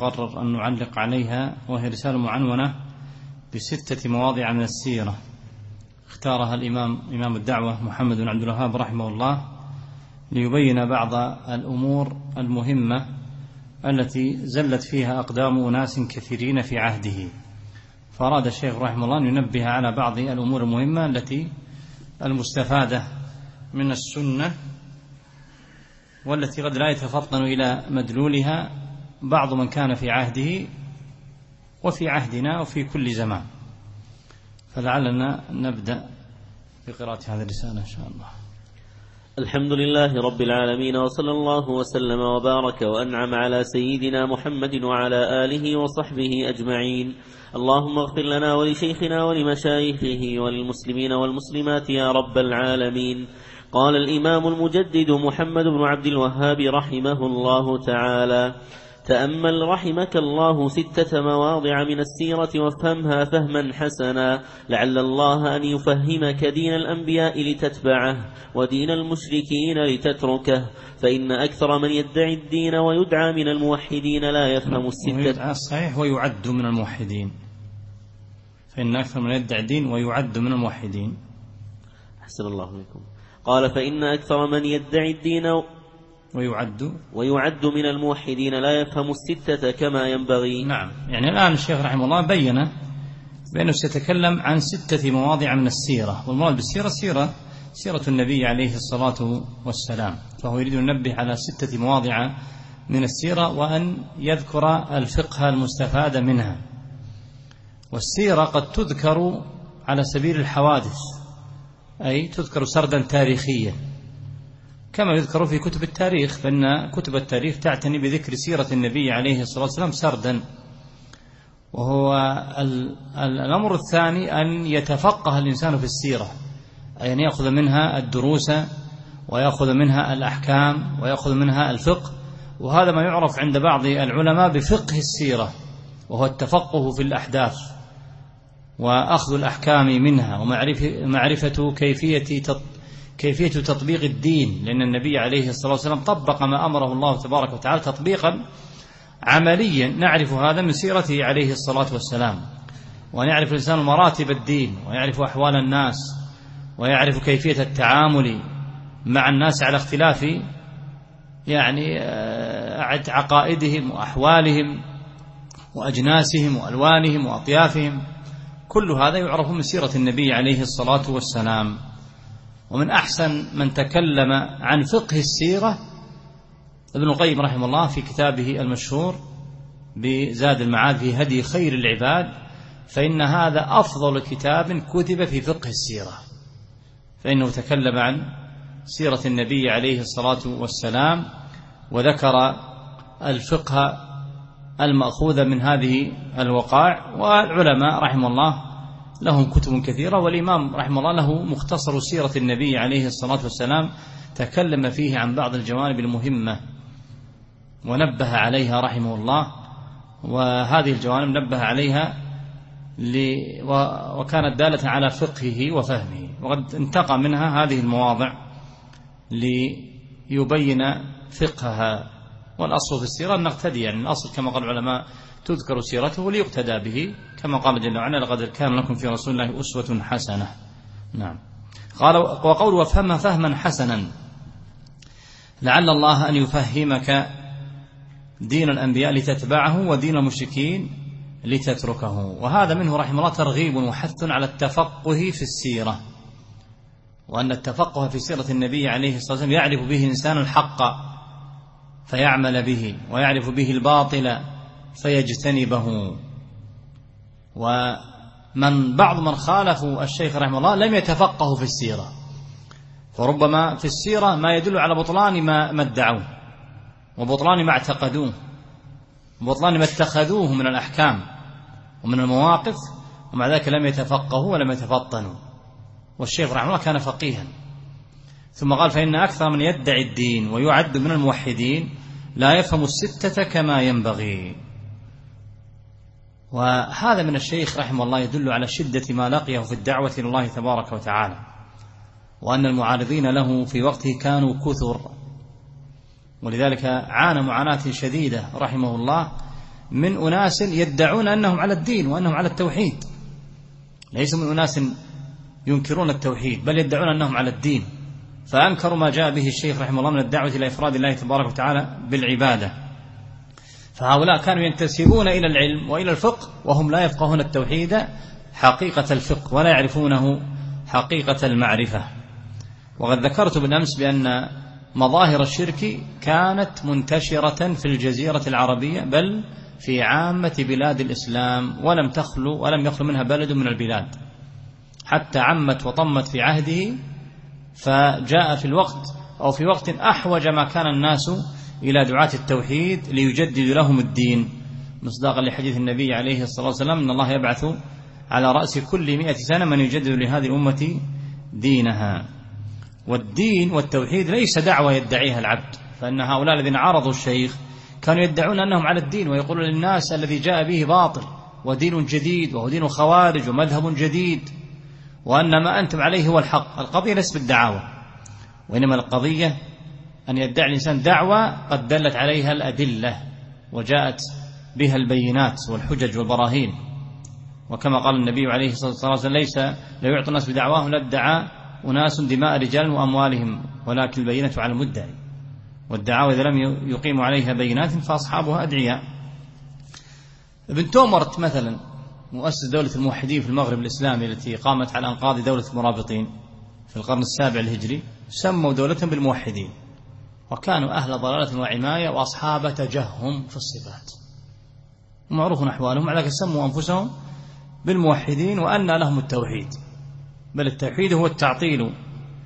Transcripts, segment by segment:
نقرر أن نعلق عليها، وهي رسالة معنونة ب6 مواضع من السيرة اختارها إمام الدعوة محمد بن عبد الوهاب رحمه الله ليبين بعض الأمور المهمة التي زلت فيها أقدام أناس كثيرين في عهده. فأراد الشيخ رحمه الله أن ينبه على بعض الأمور المهمة التي المستفادة من السنة، والتي قد لا يتفطن إلى مدلولها بعض من كان في عهده وفي عهدنا وفي كل زمان. فلعلنا نبدأ بقراءة هذه الرسالة إن شاء الله. الحمد لله رب العالمين، وصلى الله وسلم وبارك وأنعم على سيدنا محمد وعلى آله وصحبه أجمعين. اللهم اغفر لنا ولشيخنا ولمشايخه وللمسلمين والمسلمات يا رب العالمين. قال الإمام المجدد محمد بن عبد الوهاب رحمه الله تعالى: تأمل رحمك الله 6 مواضع من السيرة وافهمها فهما حسنا، لعل الله أن يفهمك دين الأنبياء لتتبعه ودين المشركين لتتركه، فإن أكثر من يدعي الدين ويدعى من الموحدين لا يفهم الستة. صحيح، ويعد من الموحدين، فإن أكثر من يدعي الدين ويعد من الموحدين. أحسن الله عليكم. قال: فإن أكثر من يدعي الدين ويعد من الموحدين لا يفهم الستة كما ينبغي. نعم، يعني الآن الشيخ رحمه الله بين بأنه سيتكلم عن 6 مواضع من السيرة، والمراد بالسيرة سيرة النبي عليه الصلاة والسلام، فهو يريد أن ينبه على 6 مواضع من السيرة وأن يذكر الفقه المستفاد منها. والسيرة قد تذكر على سبيل الحوادث، أي تذكر سردا تاريخيا كما يذكر في كتب التاريخ، فإن كتب التاريخ تعتني بذكر سيرة النبي عليه الصلاة والسلام سردا. وهو الأمر الثاني أن يتفقه الإنسان في السيرة، أي أن يأخذ منها الدروس ويأخذ منها الأحكام ويأخذ منها الفقه، وهذا ما يعرف عند بعض العلماء بفقه السيرة، وهو التفقه في الأحداث وأخذ الأحكام منها ومعرفة كيفية تطبيق الدين، لأن النبي عليه الصلاة والسلام طبق ما أمره الله تبارك وتعالى تطبيقا عمليا، نعرف هذا من سيرته عليه الصلاة والسلام. وأن يعرف الإنسان مراتب الدين ويعرف أحوال الناس ويعرف كيفية التعامل مع الناس على اختلاف يعني عقائدهم وأحوالهم وأجناسهم وألوانهم وأطيافهم، كل هذا يعرف من سيرة النبي عليه الصلاة والسلام. ومن أحسن من تكلم عن فقه السيرة ابن القيم رحمه الله في كتابه المشهور بزاد المعاد في هدي خير العباد، فإن هذا أفضل كتاب كتب في فقه السيرة، فإنه تكلم عن سيرة النبي عليه الصلاة والسلام وذكر الفقه المأخوذ من هذه الوقائع. والعلماء رحمه الله لهم كتب كثيرة، والإمام رحمه الله له مختصر سيرة النبي عليه الصلاة والسلام تكلم فيه عن بعض الجوانب المهمة ونبه عليها رحمه الله، وهذه الجوانب نبه عليها وكانت دالة على فقهه وفهمه، وقد انتقى منها هذه المواضع ليبين فقهها. والأصل في السيرة أن نقتدي، يعني الأصل كما قال العلماء تذكر سيرته ليقتدى به، كما قال جل وعلا: لقد كان لكم في رسول الله أسوة حسنة. نعم. قال: وقول وافهمها فهما حسنا، لعل الله أن يفهمك دين الأنبياء لتتبعه ودين المشركين لتتركه. وهذا منه رحمه الله ترغيب وحث على التفقه في السيرة، وأن التفقه في سيرة النبي عليه الصلاة والسلام يعرف به الإنسان الحق فيعمل به، ويعرف به الباطل فيجتنبه. بعض من خالفوا الشيخ رحمه الله لم يتفقهوا في السيرة، فربما في السيرة ما يدل على بطلان ما ادعوه وبطلان ما اعتقدوه وبطلان ما اتخذوه من الأحكام ومن المواقف، ومع ذلك لم يتفقهوا ولم يتفطنوا. والشيخ رحمه الله كان فقيها. ثم قال: فإن أكثر من يدعي الدين ويعد من الموحدين لا يفهم الستة كما ينبغي. وهذا من الشيخ رحمه الله يدل على شدة ما لقيه في الدعوة إلى الله تبارك وتعالى، وأن المعارضين له في وقته كانوا كثر، ولذلك عانى معاناة شديدة رحمه الله من أناس يدعون أنهم على الدين وأنهم على التوحيد، ليسوا من أناس ينكرون التوحيد بل يدعون أنهم على الدين، فأنكروا ما جاء به الشيخ رحمه الله من الدعوة إلى إفراد الله تبارك وتعالى بالعبادة. فهؤلاء كانوا ينتسبون إلى العلم وإلى الفقه وهم لا يفقهون التوحيد حقيقة الفقه ولا يعرفونه حقيقة المعرفة. وقد ذكرت بالأمس بأن مظاهر الشرك كانت منتشرة في الجزيرة العربية بل في عامة بلاد الإسلام، ولم يخلو منها بلد من البلاد، حتى عمت وطمت في عهده، فجاء في وقت أحوج ما كان الناس إلى دعاة التوحيد ليجدد لهم الدين، مصداقا لحديث النبي عليه الصلاة والسلام إن الله يبعث على رأس كل 100 سنة من يجدد لهذه الأمة دينها. والدين والتوحيد ليس دعوة يدعيها العبد، فإن هؤلاء الذين عارضوا الشيخ كانوا يدعون أنهم على الدين ويقولون للناس الذي جاء به باطل ودين جديد وهو دين خوارج ومذهب جديد، وأن ما أنتم عليه هو الحق. القضية ليست بالدعاوى، وإنما القضية أن يدعي الإنسان دعوة قد دلت عليها الأدلة وجاءت بها البينات والحجج والبراهين. وكما قال النبي عليه الصلاة والسلام ليس لا يعطي الناس بدعواهم لادعى أناس دماء رجال وأموالهم ولكن البينة على المدعي، والدعاوى إذا لم يقيموا عليها بينات فأصحابها أدعياء. ابن تومرت مثلا مؤسس دولة الموحدين في المغرب الإسلامي التي قامت على أنقاض دولة المرابطين في القرن السابع الهجري، سموا دولتهم بالموحدين، وكانوا أهل ضلالة وعماية وأصحاب تجهم في الصفات، ومعروف أحوالهم، على ذلك سموا أنفسهم بالموحدين وأن لهم التوحيد، بل التوحيد هو التعطيل،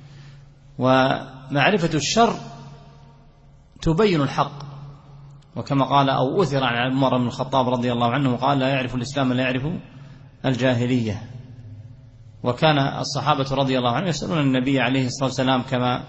ومعرفة الشر تبين الحق. وكما قال أو أثر عن عمر بن الخطاب رضي الله عنه قال لا يعرف الإسلام لا يعرف الجاهلية. وكان الصحابة رضي الله عنهم يسألون النبي عليه الصلاة والسلام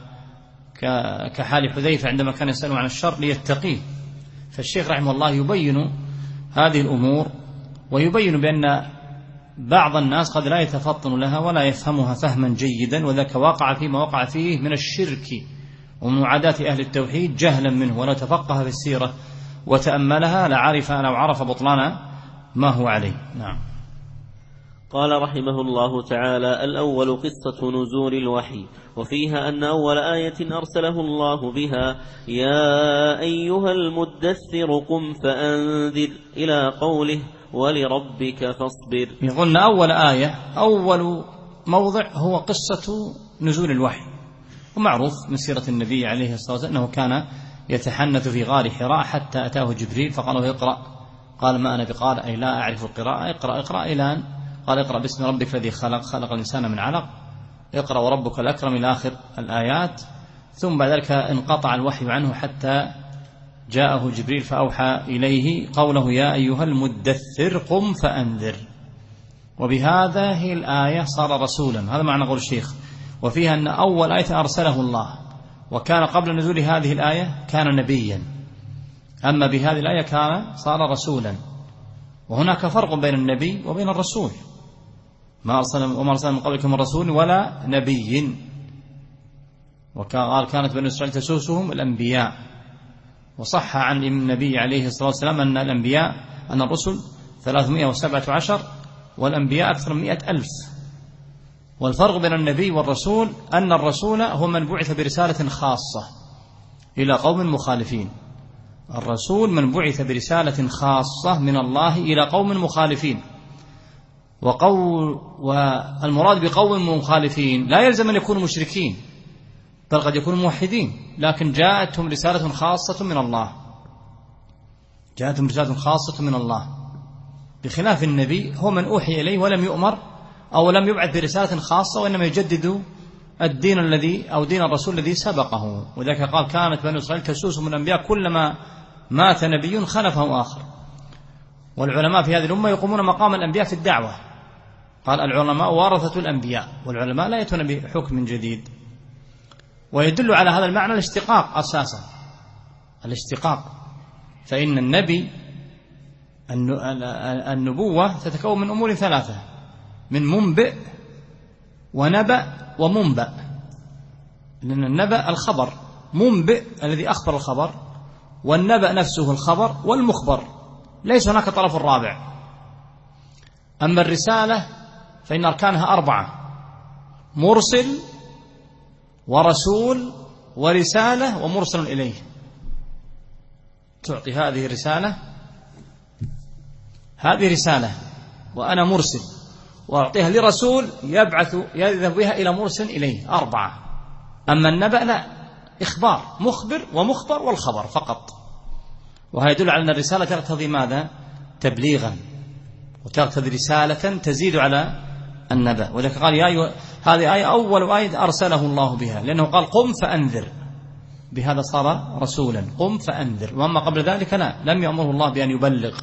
كحال حذيفة عندما كان يسألون عن الشر ليتقيه. فالشيخ رحمه الله يبين هذه الأمور ويبين بأن بعض الناس قد لا يتفطن لها ولا يفهمها فهما جيدا، وذاك وقع فيما وقع فيه من الشرك ومن عادات أهل التوحيد جهلا منه، ولو تفقه في السيرة وتأملها لو عرف بطلان ما هو عليه. نعم. قال رحمه الله تعالى: الأول قصة نزول الوحي، وفيها أن أول آية أرسله الله بها يا أيها المدثر قم فأنذر إلى قوله ولربك فاصبر. يقولون أول آية أول موضع هو قصة نزول الوحي، ومعروف من سيرة النبي عليه الصلاة والسلام أنه كان يتحنث في غار حراء حتى أتاه جبريل فقال له اقرأ، قال ما أنا بقارئ أي لا أعرف القراءة، اقرأ إلى أن قال اقرأ باسم ربك الذي خلق الإنسان من علق، اقرأ وربك الأكرم إلى آخر الآيات. ثم بعد ذلك انقطع الوحي عنه حتى جاءه جبريل فأوحى إليه قوله يا أيها المدثر قم فأنذر، وبهذه الآية صار رسولا. هذا معنى قول الشيخ. وفيها أن أول آية أرسله الله، وكان قبل نزول هذه الآية كان نبيا، أما بهذه الآية صار رسولا. وهناك فرق بين النبي وبين الرسول، وما أرسل من قبلكم الرسول ولا نبي. وقال كانت بنو إسرائيل تسوسهم الأنبياء، وصح عن النبي عليه الصلاة والسلام أن الرسل 317 والأنبياء أكثر من 100,000. والفرق بين النبي والرسول أن الرسول هو من بعث برسالة خاصة إلى قوم مخالفين، الرسول من بعث برسالة خاصة من الله إلى قوم مخالفين. والمراد بقوم مخالفين لا يلزم أن يكونوا مشركين، بل قد يكونوا موحدين، لكن جاءتهم رسالة خاصة من الله، جاءتهم رسالة خاصة من الله، بخلاف النبي هو من أوحي إليه ولم يؤمر أو لم يبعث برسالة خاصة، وإنما يجدد الدين دين الرسول الذي سبقه. وذلك قال كانت بنو إسرائيل تسوسهم الأنبياء كلما مات نبي خلفه آخر. والعلماء في هذه الأمة يقومون مقام الأنبياء في الدعوة، قال العلماء ورثة الأنبياء، والعلماء لا يأتون بحكم جديد. ويدل على هذا المعنى الاشتقاق أساسا، الاشتقاق، فإن النبوة تتكون من أمور ثلاثة: من منبئ ونبأ ومنبأ. لأن النبأ الخبر، منبئ الذي أخبر الخبر، والنبأ نفسه الخبر والمخبر. ليس هناك طرف رابع. أما الرسالة فإن أركانها 4: مرسل ورسول ورسالة ومرسل إليه. تعطي هذه رسالة وأنا مرسل، وأعطيها لرسول يذهب بها إلى مرسل إليه، 4. أما النبأ لا، إخبار، مخبر ومخبر والخبر فقط. وهذا يدل على أن الرسالة تقتضي ماذا؟ تبليغا، وتقتضي رسالة تزيد على النبأ. ولذلك قال هذه آية أول آية أرسله الله بها، لأنه قال قم فأنذر، بهذا صار رسولا، قم فأنذر. وأما قبل ذلك لا، لم يأمره الله بأن يبلغ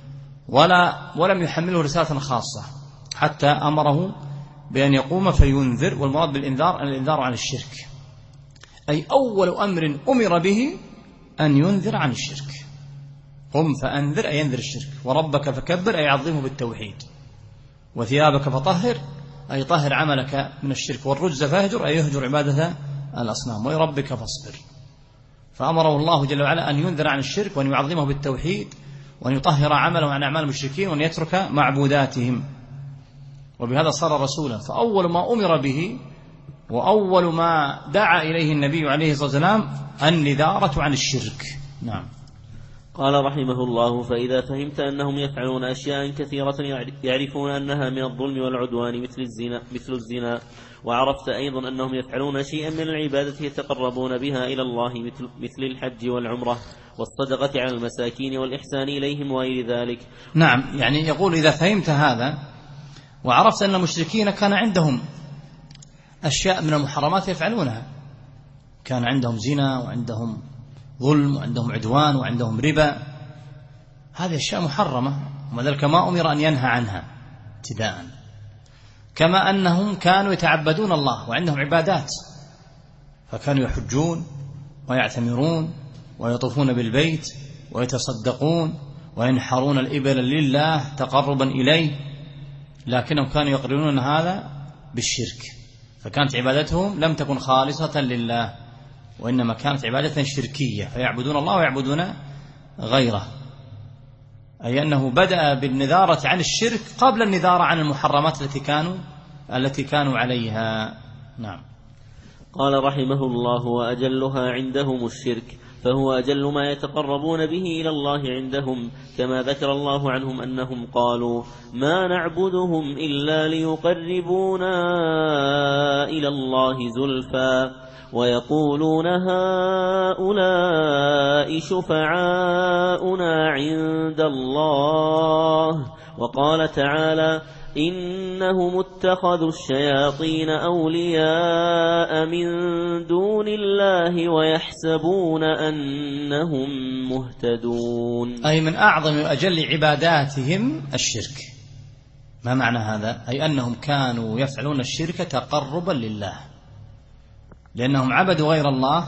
ولم يحمله رسالة خاصة، حتى أمره بأن يقوم فينذر. والمراد بالإنذار الإنذار عن الشرك، أي أول أمر أمر به أن ينذر عن الشرك. قم فأنذر أي ينذر الشرك. وربك فكبر أي عظمه بالتوحيد. وثيابك فطهر أي طهر عملك من الشرك. والرجز فاهجر أي يهجر عبادة الأصنام. ولربك فاصبر. فأمره الله جل وعلا أن ينذر عن الشرك، وأن يعظمه بالتوحيد، وأن يطهر عمله عن أعمال المشركين، وأن يترك معبوداتهم. وبهذا صار رسولا. فأول ما أمر به وأول ما دعا إليه النبي عليه الصلاة والسلام النذارة عن الشرك. نعم. قال رحمه الله: فإذا فهمت أنهم يفعلون أشياء كثيرة يعرفون أنها من الظلم والعدوان مثل الزنا، وعرفت أيضا أنهم يفعلون شيئا من العبادة يتقربون بها إلى الله مثل الحج والعمرة والصدقة على المساكين والإحسان إليهم وغير ذلك. نعم، يعني يقول إذا فهمت هذا وعرفت أن المشركين كان عندهم أشياء من المحرمات يفعلونها، كان عندهم زنا وعندهم ظلم وعندهم عدوان وعندهم ربا، هذه أشياء محرمة، وذلك ما أمر أن ينهى عنها ابتداء. كما أنهم كانوا يتعبدون الله وعندهم عبادات، فكانوا يحجون ويعتمرون ويطوفون بالبيت ويتصدقون وينحرون الإبل لله تقربا إليه، لكنهم كانوا يقرنون هذا بالشرك، فكانت عبادتهم لم تكن خالصة لله، وإنما كانت عبادة شركية، فيعبدون الله ويعبدون غيره. أي أنه بدأ بالنذارة عن الشرك قبل النذارة عن المحرمات التي كانوا عليها. نعم. قال رحمه الله: وأجلها عندهم الشرك، فهو أجل ما يتقربون به إلى الله عندهم، كما ذكر الله عنهم أنهم قالوا: ما نعبدهم إلا ليقربونا إلى الله زلفى، ويقولون هؤلاء شفعاؤنا عند الله. وقال تعالى: إنهم اتخذوا الشياطين أولياء من دون الله ويحسبون أنهم مهتدون. أي من أعظم وأجل عباداتهم الشرك. ما معنى هذا؟ أي أنهم كانوا يفعلون الشرك تقربا لله، لأنهم عبدوا غير الله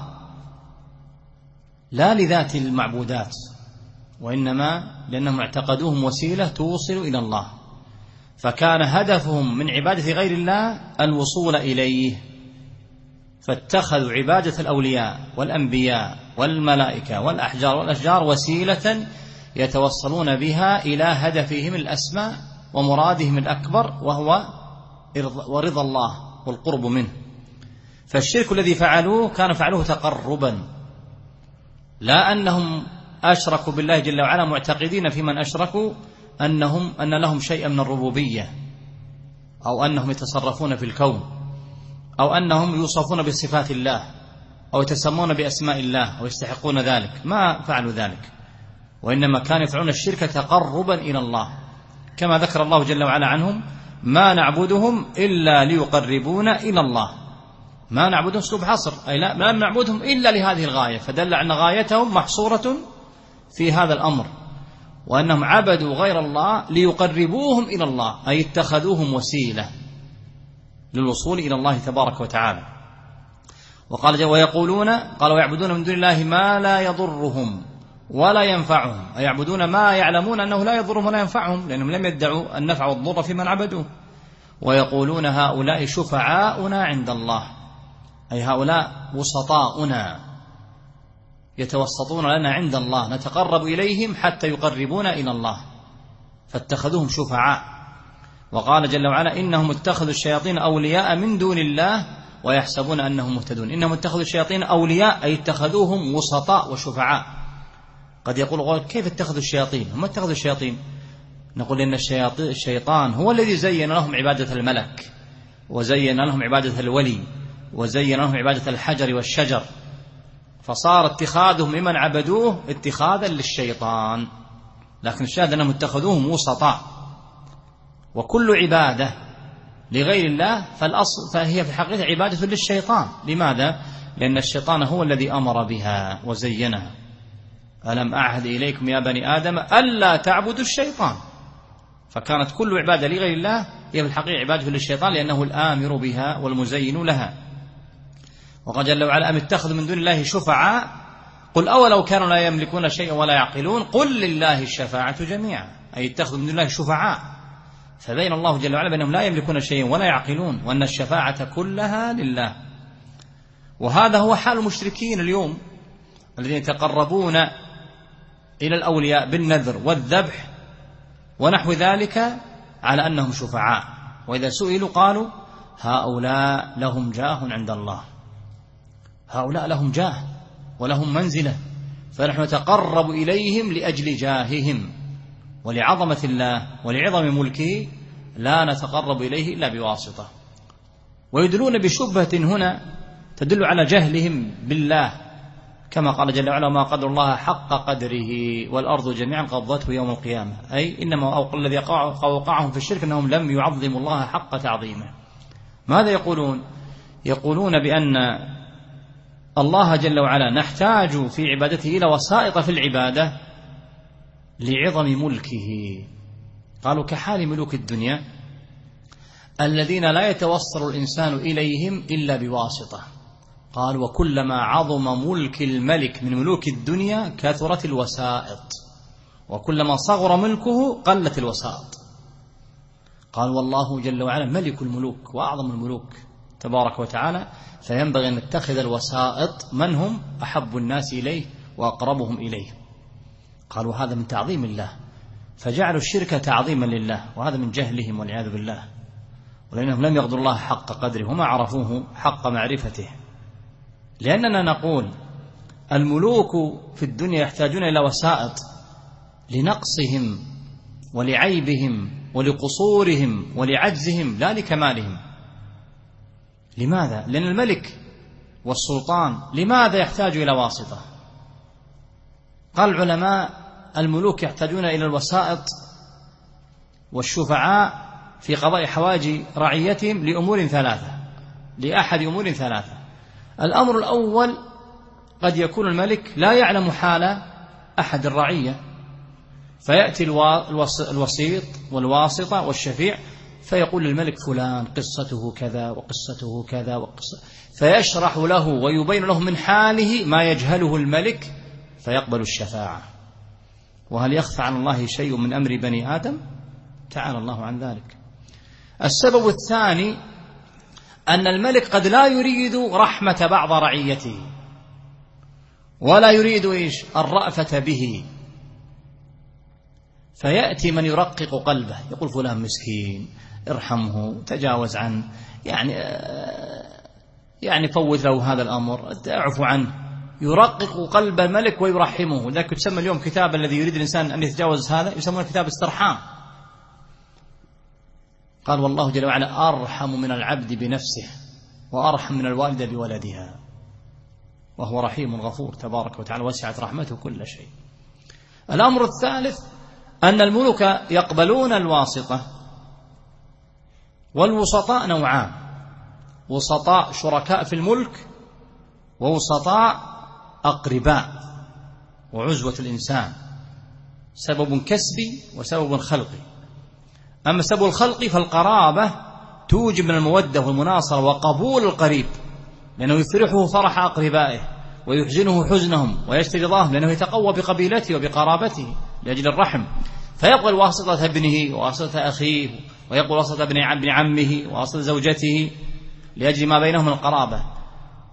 لا لذات المعبودات، وإنما لأنهم اعتقدوهم وسيلة توصل إلى الله، فكان هدفهم من عبادة غير الله الوصول إليه، فاتخذوا عبادة الأولياء والأنبياء والملائكة والأحجار والأشجار وسيلة يتوصلون بها إلى هدفهم الأسمى ومرادهم الأكبر، وهو ورضا الله والقرب منه. فالشرك الذي فعلوه كانوا فعلوه تقربا، لا أنهم أشركوا بالله جل وعلا معتقدين في من أشركوا أن لهم شيئا من الربوبية، أو أنهم يتصرفون في الكون، أو أنهم يوصفون بصفات الله، أو يتسمون بأسماء الله ويستحقون ذلك. ما فعلوا ذلك، وإنما كانوا يفعلون الشرك تقربا إلى الله، كما ذكر الله جل وعلا عنهم: ما نعبدهم إلا ليقربونا إلى الله. ما نعبدهم أسلوب حصر، أي لا نعبدهم إلا لهذه الغاية، فدل أن غايتهم محصورة في هذا الأمر، وأنهم عبدوا غير الله ليقربوهم إلى الله، أي اتخذوهم وسيلة للوصول إلى الله تبارك وتعالى. وقال ويقولون، قال ويعبدون من دون الله ما لا يضرهم ولا ينفعهم، أي يعبدون ما يعلمون أنه لا يضرهم ولا ينفعهم، لأنهم لم يدعوا النفع والضر في من عبدوه. ويقولون هؤلاء شفعاؤنا عند الله، أي هؤلاء وسطاؤنا يتوسطون لنا عند الله، نتقرب إليهم حتى يقربونا إلى الله، فاتخذوهم شفعاء. وقال جل وعلا إنهم اتخذوا الشياطين أولياء من دون الله ويحسبون أنهم مهتدون. إنهم اتخذوا الشياطين أولياء أي اتخذوهم وسطاء وشفعاء. قد يقول كيف اتخذوا الشياطين؟ هم اتخذوا الشياطين. نقول إن الشيطان هو الذي زين لهم عبادة الملك، وزين لهم عبادة الولي، وزين لهم عبادة الحجر والشجر، فصار اتخاذهم ممن عبدوه اتخاذا للشيطان. لكن الشاهد أنهم اتخذوهم وسطاء، وكل عبادة لغير الله فهي في الحقيقة عبادة للشيطان. لماذا؟ لأن الشيطان هو الذي أمر بها وزينها. ألم أعهد إليكم يا بني آدم ألا تعبدوا الشيطان. فكانت كل عبادة لغير الله هي في الحقيقة عبادة للشيطان، لأنه الآمر بها والمزين لها. وقال جل وعلا أم اتخذوا من دون الله شفعاء قل أولو كانوا لا يملكون شيئا ولا يعقلون قل لله الشفاعة جميعا، أي اتخذوا من دون الله شفعاء. فبين الله جل وعلا بأنهم لا يملكون شيئا ولا يعقلون، وأن الشفاعة كلها لله. وهذا هو حال المشركين اليوم الذين يتقربون إلى الأولياء بالنذر والذبح ونحو ذلك على أنهم شفعاء، وإذا سئلوا قالوا هؤلاء لهم جاه عند الله، هؤلاء لهم جاه ولهم منزلة، فنحن نتقرب إليهم لأجل جاههم ولعظمة الله ولعظم ملكه، لا نتقرب إليه إلا بواسطة. ويدلون بشبهة هنا تدل على جهلهم بالله، كما قال جل وعلا ما قدر الله حق قدره والأرض جميعا قبضته يوم القيامة، أي إنما الذي وقعهم في الشرك أنهم لم يعظموا الله حق تعظيمه. ماذا يقولون؟ يقولون بأن الله جل وعلا نحتاج في عبادته إلى وسائط في العبادة لعظم ملكه. قالوا كحال ملوك الدنيا الذين لا يتوصل الإنسان إليهم إلا بواسطة. قال وكلما عظم ملك الملك من ملوك الدنيا كثرت الوسائط، وكلما صغر ملكه قلت الوسائط. قال والله جل وعلا ملك الملوك وأعظم الملوك تبارك وتعالى، فينبغي أن نتخذ الوسائط من هم أحب الناس إليه وأقربهم إليه. قالوا هذا من تعظيم الله، فجعلوا الشرك تعظيما لله، وهذا من جهلهم والعياذ بالله، ولأنهم لم يقدروا الله حق قدره وما عرفوه حق معرفته. لأننا نقول الملوك في الدنيا يحتاجون إلى وسائط لنقصهم ولعيبهم ولقصورهم ولعجزهم لا لكمالهم. لماذا؟ لأن الملك والسلطان لماذا يحتاج إلى واسطة؟ قال العلماء الملوك يحتاجون إلى الوسائط والشفعاء في قضاء حوائج رعيتهم لأمور ثلاثة، لأحد أمور ثلاثة. الأمر الأول قد يكون الملك لا يعلم حال أحد الرعية، فيأتي الوسيط والواسطة والشفيع فيقول للملك فلان قصته كذا وقصته كذا وقصة، فيشرح له ويبين له من حاله ما يجهله الملك فيقبل الشفاعة. وهل يخفى عن الله شيء من أمر بني آدم؟ تعالى الله عن ذلك. السبب الثاني أن الملك قد لا يريد رحمة بعض رعيته ولا يريد الرأفة به، فيأتي من يرقق قلبه يقول فلان مسكين ارحمه تجاوز عنه، يعني فوت له هذا الأمر اعفو عنه، يرقق قلب الملك ويرحمه. ذلك تسمى اليوم كتاب الذي يريد الإنسان أن يتجاوز هذا يسمونه كتاب استرحام. قال والله جل وعلا أرحم من العبد بنفسه وأرحم من الوالدة بولدها، وهو رحيم غفور تبارك وتعالى وسعت رحمته كل شيء. الأمر الثالث أن الملوك يقبلون الواسطة، والوسطاء نوعان: وسطاء شركاء في الملك، ووسطاء أقرباء وعزوة الإنسان، سبب كسبي وسبب خلقي. أما سبب الخلق فالقرابة توجب من المودة والمناصرة وقبول القريب، لأنه يفرحه فرح أقربائه ويحزنه حزنهم ويشتري لأنه يتقوى بقبيلته وبقرابته لأجل الرحم، فيقبل واسطة ابنه وواسطة أخيه، ويقبل واسطة ابن عمه وواسطة زوجته لأجل ما بينهم القرابة.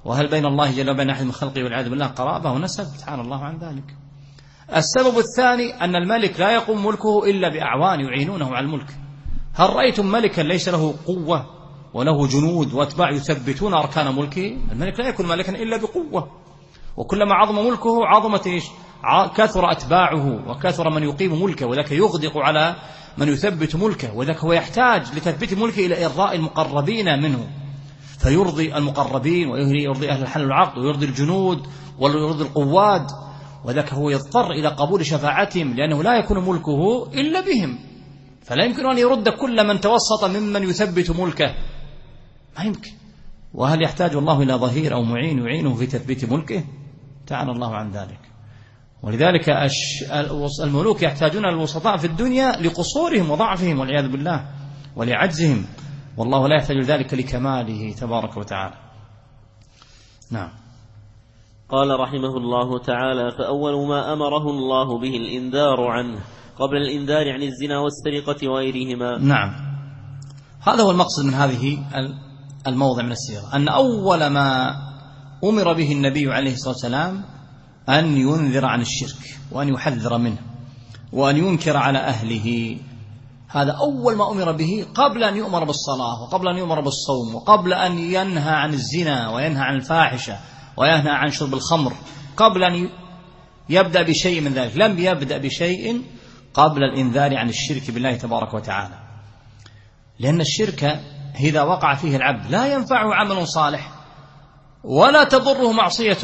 وهل بين الله جل وبين أحد من خلقه والعياذ بالله قرابة ونسب؟ تعالى الله عن ذلك. السبب الثاني أن الملك لا يقوم ملكه إلا بأعوان يعينونه على الملك. هل رأيتم ملكا ليس له قوة وله جنود وأتباع يثبتون أركان ملكه؟ الملك لا يكون ملكا إلا بقوة، وكلما عظم ملكه عظمت كثر أتباعه وكثر من يقيم ملكه، وذاك يغدق على من يثبت ملكه، وذاك هو يحتاج لتثبيت ملكه إلى إرضاء المقربين منه، فيرضي المقربين ويرضي أهل الحل والعقد ويرضي الجنود ويرضي القواد، وذاك هو يضطر إلى قبول شفاعتهم لأنه لا يكون ملكه إلا بهم، فلا يمكن أن يرد كل من توسط ممن يثبت ملكه، ما يمكن. وهل يحتاج الله إلى ظهير أو معين يعينه في تثبيت ملكه؟ تعالى الله عن ذلك. ولذلك الملوك يحتاجون الوسطاء في الدنيا لقصورهم وضعفهم والعياذ بالله ولعجزهم، والله لا يحتاج ذلك لكماله تبارك وتعالى. نعم. قال رحمه الله تعالى: فأول ما أمره الله به الإنذار عنه قبل الإنذار عن الزنا والسرقة وغيرهما. نعم، هذا هو المقصد من هذه الموضع من السيرة، أن أول ما أمر به النبي عليه الصلاة والسلام أن ينذر عن الشرك وأن يحذر منه وأن ينكر على أهله. هذا أول ما أمر به قبل أن يؤمر بالصلاة وقبل أن يؤمر بالصوم وقبل أن ينهى عن الزنا وينهى عن الفاحشة وينهى عن شرب الخمر، قبل أن يبدأ بشيء من ذلك لم يبدأ بشيء قبل الإنذار عن الشرك بالله تبارك وتعالى، لأن الشرك إذا وقع فيه العبد لا ينفعه عمل صالح ولا تضره معصية،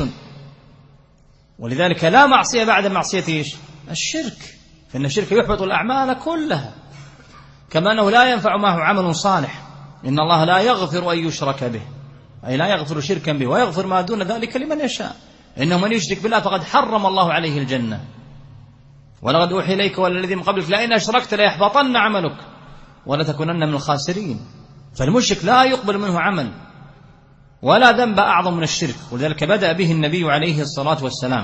ولذلك لا معصية بعد معصية الشرك، فإن الشرك يحبط الأعمال كلها، كما أنه لا ينفع معه عمل صالح. إن الله لا يغفر أن يشرك به، أي لا يغفر شركا به، ويغفر ما دون ذلك لمن يشاء. إنه من يشرك بالله فقد حرم الله عليه الجنة، ولقد أوحي إليك والذي من قبلك لئن أشركت ليحبطن عملك ولتكونن من الخاسرين. فالمشرك لا يقبل منه عمل ولا ذنب أعظم من الشرك، ولذلك بدأ به النبي عليه الصلاة والسلام.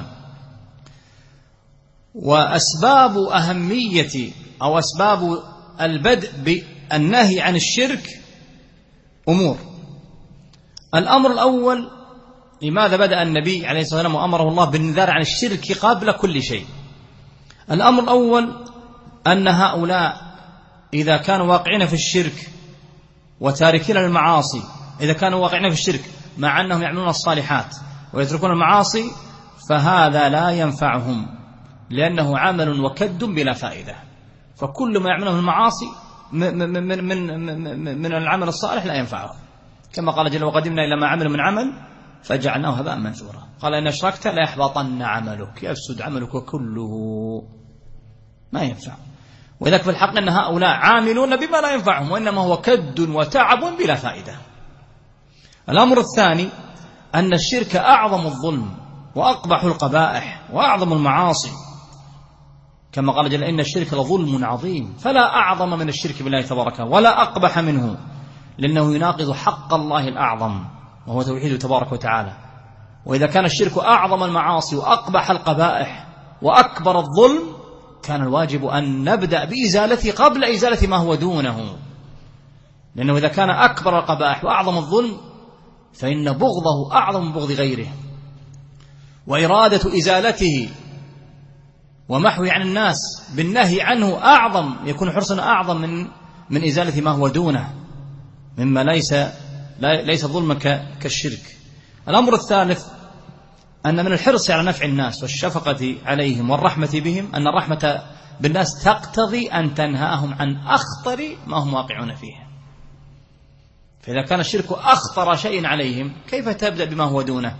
وأسباب أهمية أو أسباب البدء بالنهي عن الشرك أمور. الأمر الأول، لماذا بدأ النبي عليه الصلاة والسلام وأمره الله بالنذار عن الشرك قبل كل شيء؟ الأمر الأول أن هؤلاء إذا كانوا واقعين في الشرك وتاركين المعاصي، إذا كانوا واقعين في الشرك مع أنهم يعملون الصالحات ويتركون المعاصي، فهذا لا ينفعهم، لأنه عمل وكد بلا فائدة. فكل ما يعمله المعاصي من العمل الصالح لا ينفعه، كما قال جل وقدمنا إلى ما عملوا من عمل فجعلناه هباء منثورا. قال إن أشركت لا يحبطن عملك، يفسد عملك كله، ما ينفع. وذلك في الحق أن هؤلاء عاملون بما لا ينفعهم، وإنما هو كد وتعب بلا فائدة. الأمر الثاني أن الشرك أعظم الظلم وأقبح القبائح وأعظم المعاصي، كما قال جل إن الشرك لظلم عظيم، فلا أعظم من الشرك بالله تبارك ولا أقبح منه، لأنه يناقض حق الله الأعظم وهو توحيده تبارك وتعالى. وإذا كان الشرك أعظم المعاصي وأقبح القبائح وأكبر الظلم، كان الواجب أن نبدأ بإزالته قبل إزالة ما هو دونه، لأنه إذا كان أكبر القبائح وأعظم الظلم فإن بغضه أعظم من بغض غيره، وإرادة إزالته ومحوه عن الناس بالنهي عنه أعظم، يكون حرصنا أعظم من إزالة ما هو دونه مما ليس ظلم كالشرك. الأمر الثالث أن من الحرص على نفع الناس والشفقة عليهم والرحمة بهم أن الرحمة بالناس تقتضي أن تنهاهم عن أخطر ما هم واقعون فيه. فإذا كان الشرك أخطر شيء عليهم كيف تبدأ بما هو دونه؟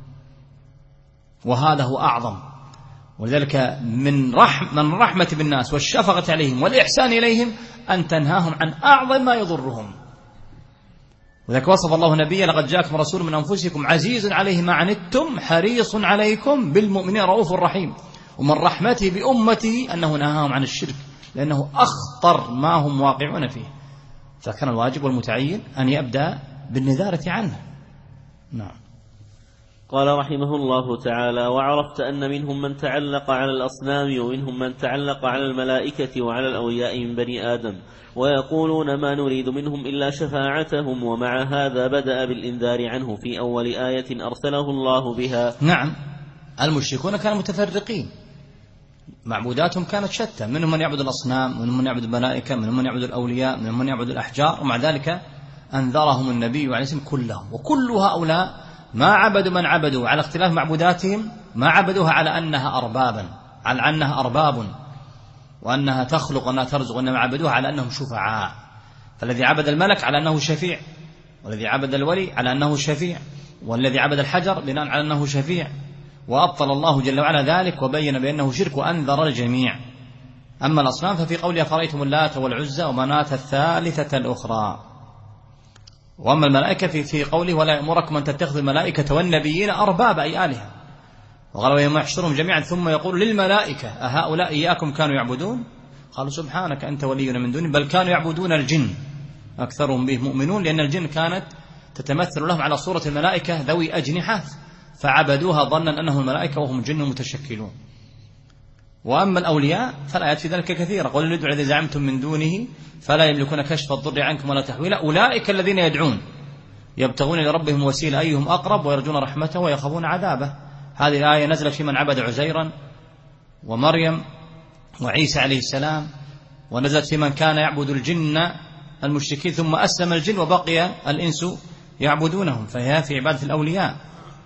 وهذا هو أعظم. ولذلك من رحمة بالناس والشفقة عليهم والإحسان إليهم أن تنهاهم عن أعظم ما يضرهم. وذلك وصف الله نبيه لقد جاءكم رسول من أنفسكم عزيز عليه ما عنتم حريص عليكم بالمؤمنين رؤوف رحيم. ومن رحمته بأمته أنه نهاهم عن الشرك، لأنه أخطر ما هم واقعون فيه، فكان الواجب والمتعين أن يبدأ بالنذارة عنه. نعم. قال رحمه الله تعالى: وعرفت أن منهم من تعلق على الأصنام ومنهم من تعلق على الملائكة وعلى الأولياء من بني آدم، ويقولون ما نريد منهم إلا شفاعتهم، ومع هذا بدأ بالإنذار عنه في أول آية أرسله الله بها. نعم، المشركون كانوا متفرقين، معبوداتهم كانت شتى، منهم من يعبد الأصنام، منهم من يعبد الملائكة، منهم من يعبد الأولياء، منهم من يعبد الأحجار، ومع ذلك أنذرهم النبي عليه السلام كلهم. وكل هؤلاء ما عبدوا من عبدوا على اختلاف معبوداتهم، ما عبدوها على أنها أربابا، على أنها أرباب وأنها تخلق وأنها ترزق، وإنما عبدوها على أنهم شفعاء. فالذي عبد الملك على أنه شفيع، والذي عبد الولي على أنه شفيع، والذي عبد الحجر بناء على أنه شفيع. وأبطل الله جل وعلا ذلك وبين بأنه شرك وأنذر الجميع. أما الأصنام ففي قوله: أفرأيتم اللات والعزى ومناة الثالثة الأخرى. وأما الملائكة في قوله: ولا يأمركم أن تتخذوا الملائكة والنبيين أربابا، أي آلهة. وقال: ويوم يحشرهم جميعا ثم يقول للملائكة أهؤلاء إياكم كانوا يعبدون؟ قالوا: سبحانك أنت ولينا من دون، بل كانوا يعبدون الجن أكثرهم به مؤمنون، لأن الجن كانت تتمثل لهم على صورة الملائكة ذوي أجنحة، فعبدوها ظنا أنهم الملائكة وهم جن متشكلون. وأما الأولياء فالآيات في ذلك كثيرة: قل ندعو الذين زعمتم من دونه فلا يملكون كشف الضر عنكم ولا تحويلا، أولئك الذين يدعون يبتغون لربهم وسيلة أيهم أقرب ويرجون رحمته ويخافون عذابه. هذه الآية نزلت في من عبد عزيرا ومريم وعيسى عليه السلام، ونزلت في من كان يعبد الجن المشركين ثم أسلم الجن وبقي الإنس يعبدونهم، فهي في عبادة الأولياء.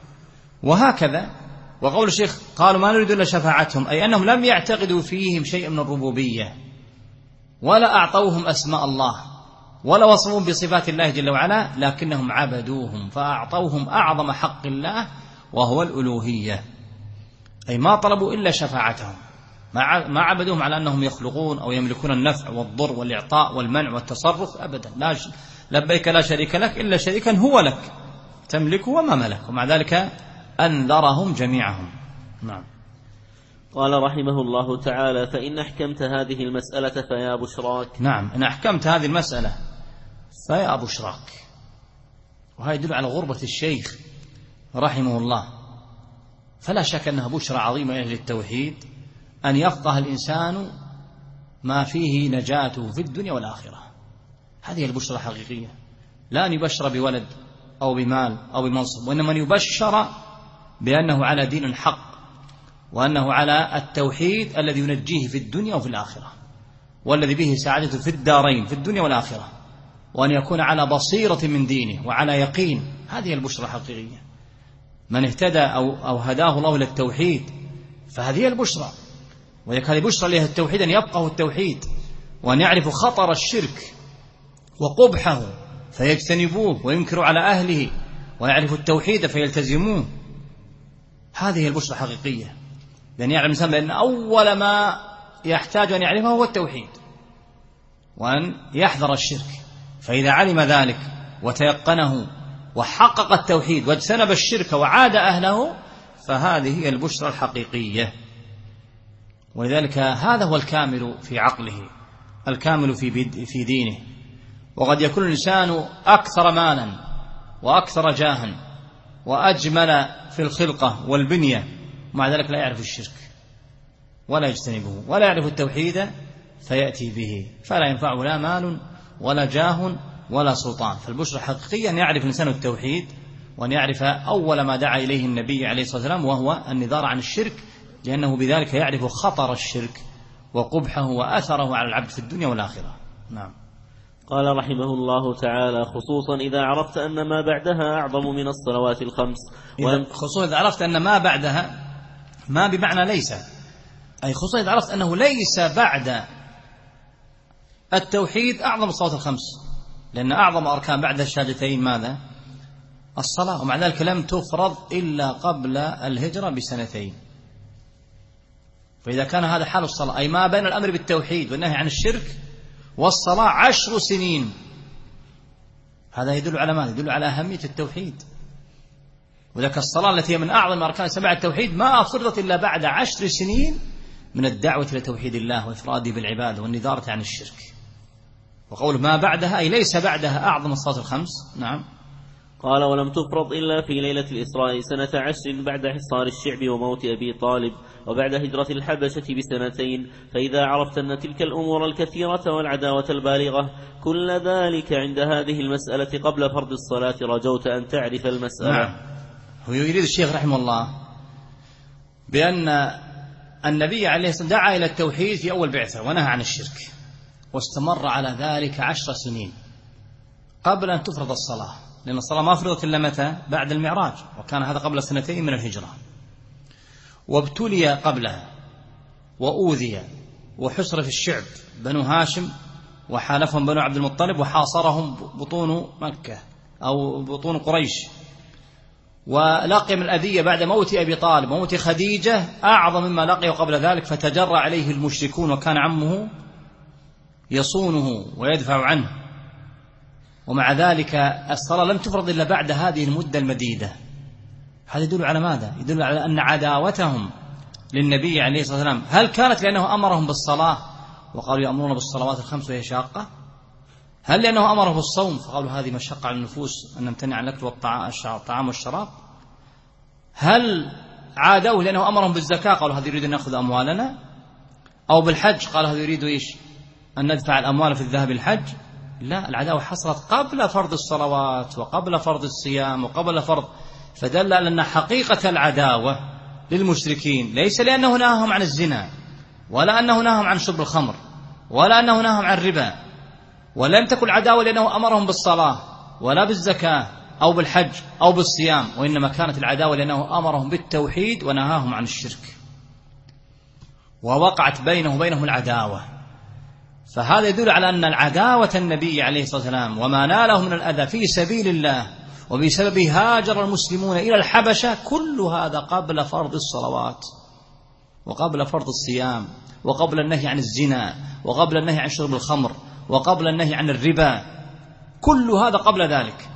وهكذا. وقول الشيخ: قالوا ما نريد إلا شفاعتهم، أي أنهم لم يعتقدوا فيهم شيء من الربوبية، ولا أعطوهم أسماء الله، ولا وصفوهم بصفات الله جل وعلا، لكنهم عبدوهم فأعطوهم أعظم حق الله وهو الألوهية، أي ما طلبوا إلا شفاعتهم، ما عبدوهم على أنهم يخلقون أو يملكون النفع والضر والإعطاء والمنع والتصرف أبدا. لا لبيك لا شريك لك إلا شريكا هو لك تملك وما ملك. ومع ذلك أنذرهم جميعهم. نعم. قال رحمه الله تعالى: فإن أحكمت هذه المسألة فيا بشراك. نعم، إن أحكمت هذه المسألة فيا بشراك. وهذا يدل على غربة الشيخ رحمه الله. فلا شك أنها بشرى عظيمة لأهل التوحيد أن يفقه الإنسان ما فيه نجاته في الدنيا والآخرة. هذه البشرى الحقيقية، لا أن يبشر بولد أو بمال أو بمنصب، وإنما أن يبشر بأنه على دين حق، وأنه على التوحيد الذي ينجيه في الدنيا وفي الآخرة، والذي به سعادته في الدارين في الدنيا والآخرة، وأن يكون على بصيرة من دينه وعلى يقين. هذه البشرى الحقيقية. من اهتدى أو هداه الله للتوحيد فهذه البشرى. وهذه بشرى له التوحيد، أن يبقه التوحيد، وأن يعرف خطر الشرك وقبحه فيجتنبوه وينكروا على أهله، ويعرف التوحيد فيلتزموه. هذه البشرى الحقيقية، لأن يعلم الإنسان بأن أول ما يحتاج أن يعرفه هو التوحيد، وأن يحذر الشرك. فإذا علم ذلك وتيقنه وحقق التوحيد واجتنب الشرك وعاد أهله، فهذه هي البشرى الحقيقية. ولذلك هذا هو الكامل في عقله، الكامل في دينه. وقد يكون الإنسان أكثر مالا وأكثر جاها وأجمل في الخلقة والبنية، ومع ذلك لا يعرف الشرك ولا يجتنبه ولا يعرف التوحيد فيأتي به، فلا ينفعه لا مال ولا جاه ولا سلطان. فالبشرى الحقيقية أن يعرف الإنسان التوحيد، وأن يعرف أول ما دعا إليه النبي عليه الصلاة والسلام، وهو النذار عن الشرك، لأنه بذلك يعرف خطر الشرك وقبحه وأثره على العبد في الدنيا والآخرة. نعم. قال رحمه الله تعالى: خصوصا إذا عرفت أن ما بعدها أعظم من الصلوات الخمس. خصوصا إذا عرفت أن ما بعدها، ما بمعنى ليس، أي خصوصا إذا عرفت أنه ليس بعد التوحيد أعظم الصلوات الخمس، لأن أعظم أركان بعد الشهادتين ماذا؟ الصلاة، ومع ذلك لم تفرض إلا قبل الهجرة بسنتين. فإذا كان هذا حال الصلاة، أي ما بين الأمر بالتوحيد والنهي عن الشرك والصلاة 10 سنين، هذا يدل على ماذا؟ يدل على أهمية التوحيد. وذلك الصلاة التي هي من أعظم أركان 7 التوحيد ما فرضت إلا بعد 10 سنين من الدعوة إلى توحيد الله وإفراده بالعبادة والنذارة عن الشرك. وقول ما بعدها أي ليس بعدها أعظم الصلاة الخمس. نعم. قال: ولم تفرض إلا في ليلة الإسراء سنة 10 بعد حصار الشعب وموت أبي طالب، وبعد هجرة الحبشة ب2 فإذا عرفت أن تلك الأمور الكثيرة والعداوة البالغة كل ذلك عند هذه المسألة قبل فرض الصلاة رجوت أن تعرف المسألة. نعم. هو يريد الشيخ رحمه الله بأن النبي عليه الصلاة والسلام دعا إلى التوحيد في أول بعثة ونهى عن الشرك، واستمر على ذلك 10 سنين قبل أن تفرض الصلاة، لأن الصلاة ما فرضت إلا متى؟ بعد المعراج، وكان هذا قبل 2 من الهجرة. وابتلي قبلها وأوذي وحصر في الشعب بنو هاشم، وحالفهم بنو عبد المطلب، وحاصرهم بطون مكة أو بطون قريش، ولقي من الأذية بعد موت أبي طالب وموت خديجة أعظم مما لقيه قبل ذلك، فتجرى عليه المشركون، وكان عمه يصونه ويدفع عنه. ومع ذلك الصلاة لم تفرض إلا بعد هذه المدة المديدة. هذا يدل على ماذا؟ يدل على أن عداوتهم للنبي عليه الصلاة والسلام هل كانت لأنه أمرهم بالصلاة وقالوا يأمرون بالصلوات الخمس وهي شاقة؟ هل لأنه أمره بالصوم فقالوا هذه مشقة على النفوس أن نمتنع عن الأكل والطعام والشراب؟ هل عادوه لأنه أمرهم بالزكاة قالوا هذا يريد أن نأخذ أموالنا؟ أو بالحج قال هذا يريد إيش؟ أن ندفع الأموال في الذهاب الحج؟ لا، العداوة حصلت قبل فرض الصلوات وقبل فرض الصيام وقبل فرض، فدل على أن حقيقة العداوة للمشركين ليس لأنه نهاهم عن الزنا، ولا أنه نهاهم عن شرب الخمر، ولا أنه نهاهم عن الربا، ولم تكن عداوة لأنه أمرهم بالصلاة ولا بالزكاة أو بالحج أو بالصيام، وإنما كانت العداوة لأنه أمرهم بالتوحيد ونهاهم عن الشرك، ووقعت بينه وبينهم العداوة. فهذا يدل على أن العداوة النبي عليه الصلاة والسلام وما ناله من الأذى في سبيل الله وبسببه هاجر المسلمون إلى الحبشة، كل هذا قبل فرض الصلوات وقبل فرض الصيام وقبل النهي عن الزنا وقبل النهي عن شرب الخمر وقبل النهي عن الربا، كل هذا قبل ذلك.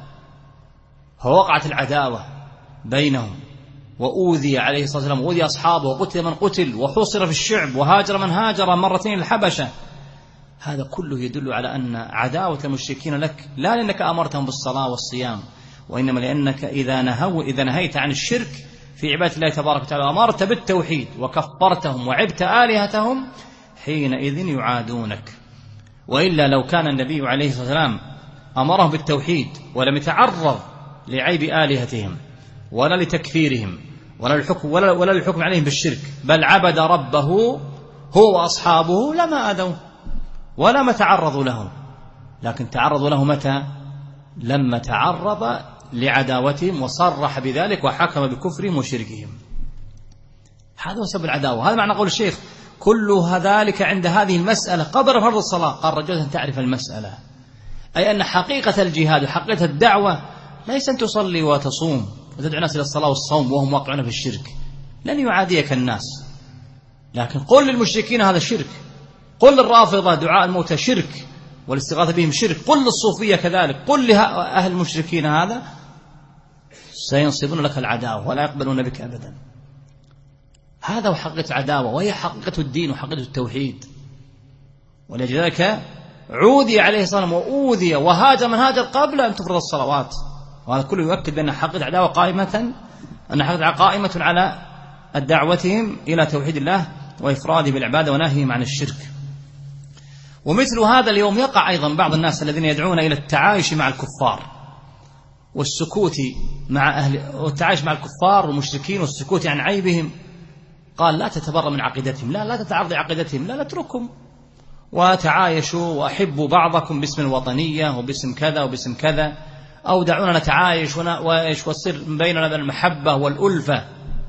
فوقعت العداوة بينهم، وأوذي عليه الصلاة والسلام وأوذي أصحابه، وقتل من قتل، وحوصر في الشعب، وهاجر من هاجر 2 الحبشة. هذا كله يدل على أن عداوة المشركين لك لا لأنك أمرتهم بالصلاة والصيام، وإنما لأنك إذا نهيت عن الشرك في عبادة الله تبارك وتعالى أمرت بالتوحيد وكفرتهم وعبت آلهتهم، حينئذ يعادونك. وإلا لو كان النبي عليه الصلاة والسلام أمرهم بالتوحيد ولم يتعرض لعيب آلهتهم ولا لتكفيرهم ولا للحكم عليهم بالشرك، بل عبد ربه هو وأصحابه، لما آذوه ولا ما تعرضوا له، لكن تعرضوا له متى؟ لما تعرض لعداوتهم وصرح بذلك وحكم بكفرهم وشركهم. هذا هو سبب العداوة. هذا معنى قول الشيخ كل ذلك عند هذه المسألة قبل فرض الصلاة. قال رجل أن تعرف المسألة، أي أن حقيقة الجهاد وحقيقة الدعوة ليس أن تصلي وتصوم وتدعو الناس إلى الصلاة والصوم وهم واقعون في الشرك، لن يعاديك الناس، لكن قل للمشركين هذا شرك، قل للرافضة دعاء الموتى شرك والاستغاثة بهم شرك، قل للصوفية كذلك، قل لأهل المشركين هذا، سينصبون لك العداوة ولا يقبلون بك أبدا. هذا هو حقيقة العداوة، وهي حقيقة الدين وحقيقة التوحيد. ولذلك عودي عليه الصلاة والسلام وأوذي وهاجر من هاجر قبل أن تفرض الصلوات، وهذا كله يؤكد بأن حقيقة العداوة قائمة على دعوتهم إلى توحيد الله وإفراده بالعبادة ونهيهم عن الشرك. ومثل هذا اليوم يقع أيضا بعض الناس الذين يدعون إلى التعايش مع الكفار والسكوت والتعايش مع الكفار والمشركين والسكوت عن عيبهم. قال لا تتبرأ من عقيدتهم، لا تتعرض عقيدتهم، لا اتركهم وتعايشوا وأحبوا بعضكم باسم الوطنية وباسم كذا وباسم كذا، أو دعونا نتعايش ويصير بيننا المحبة والألفة.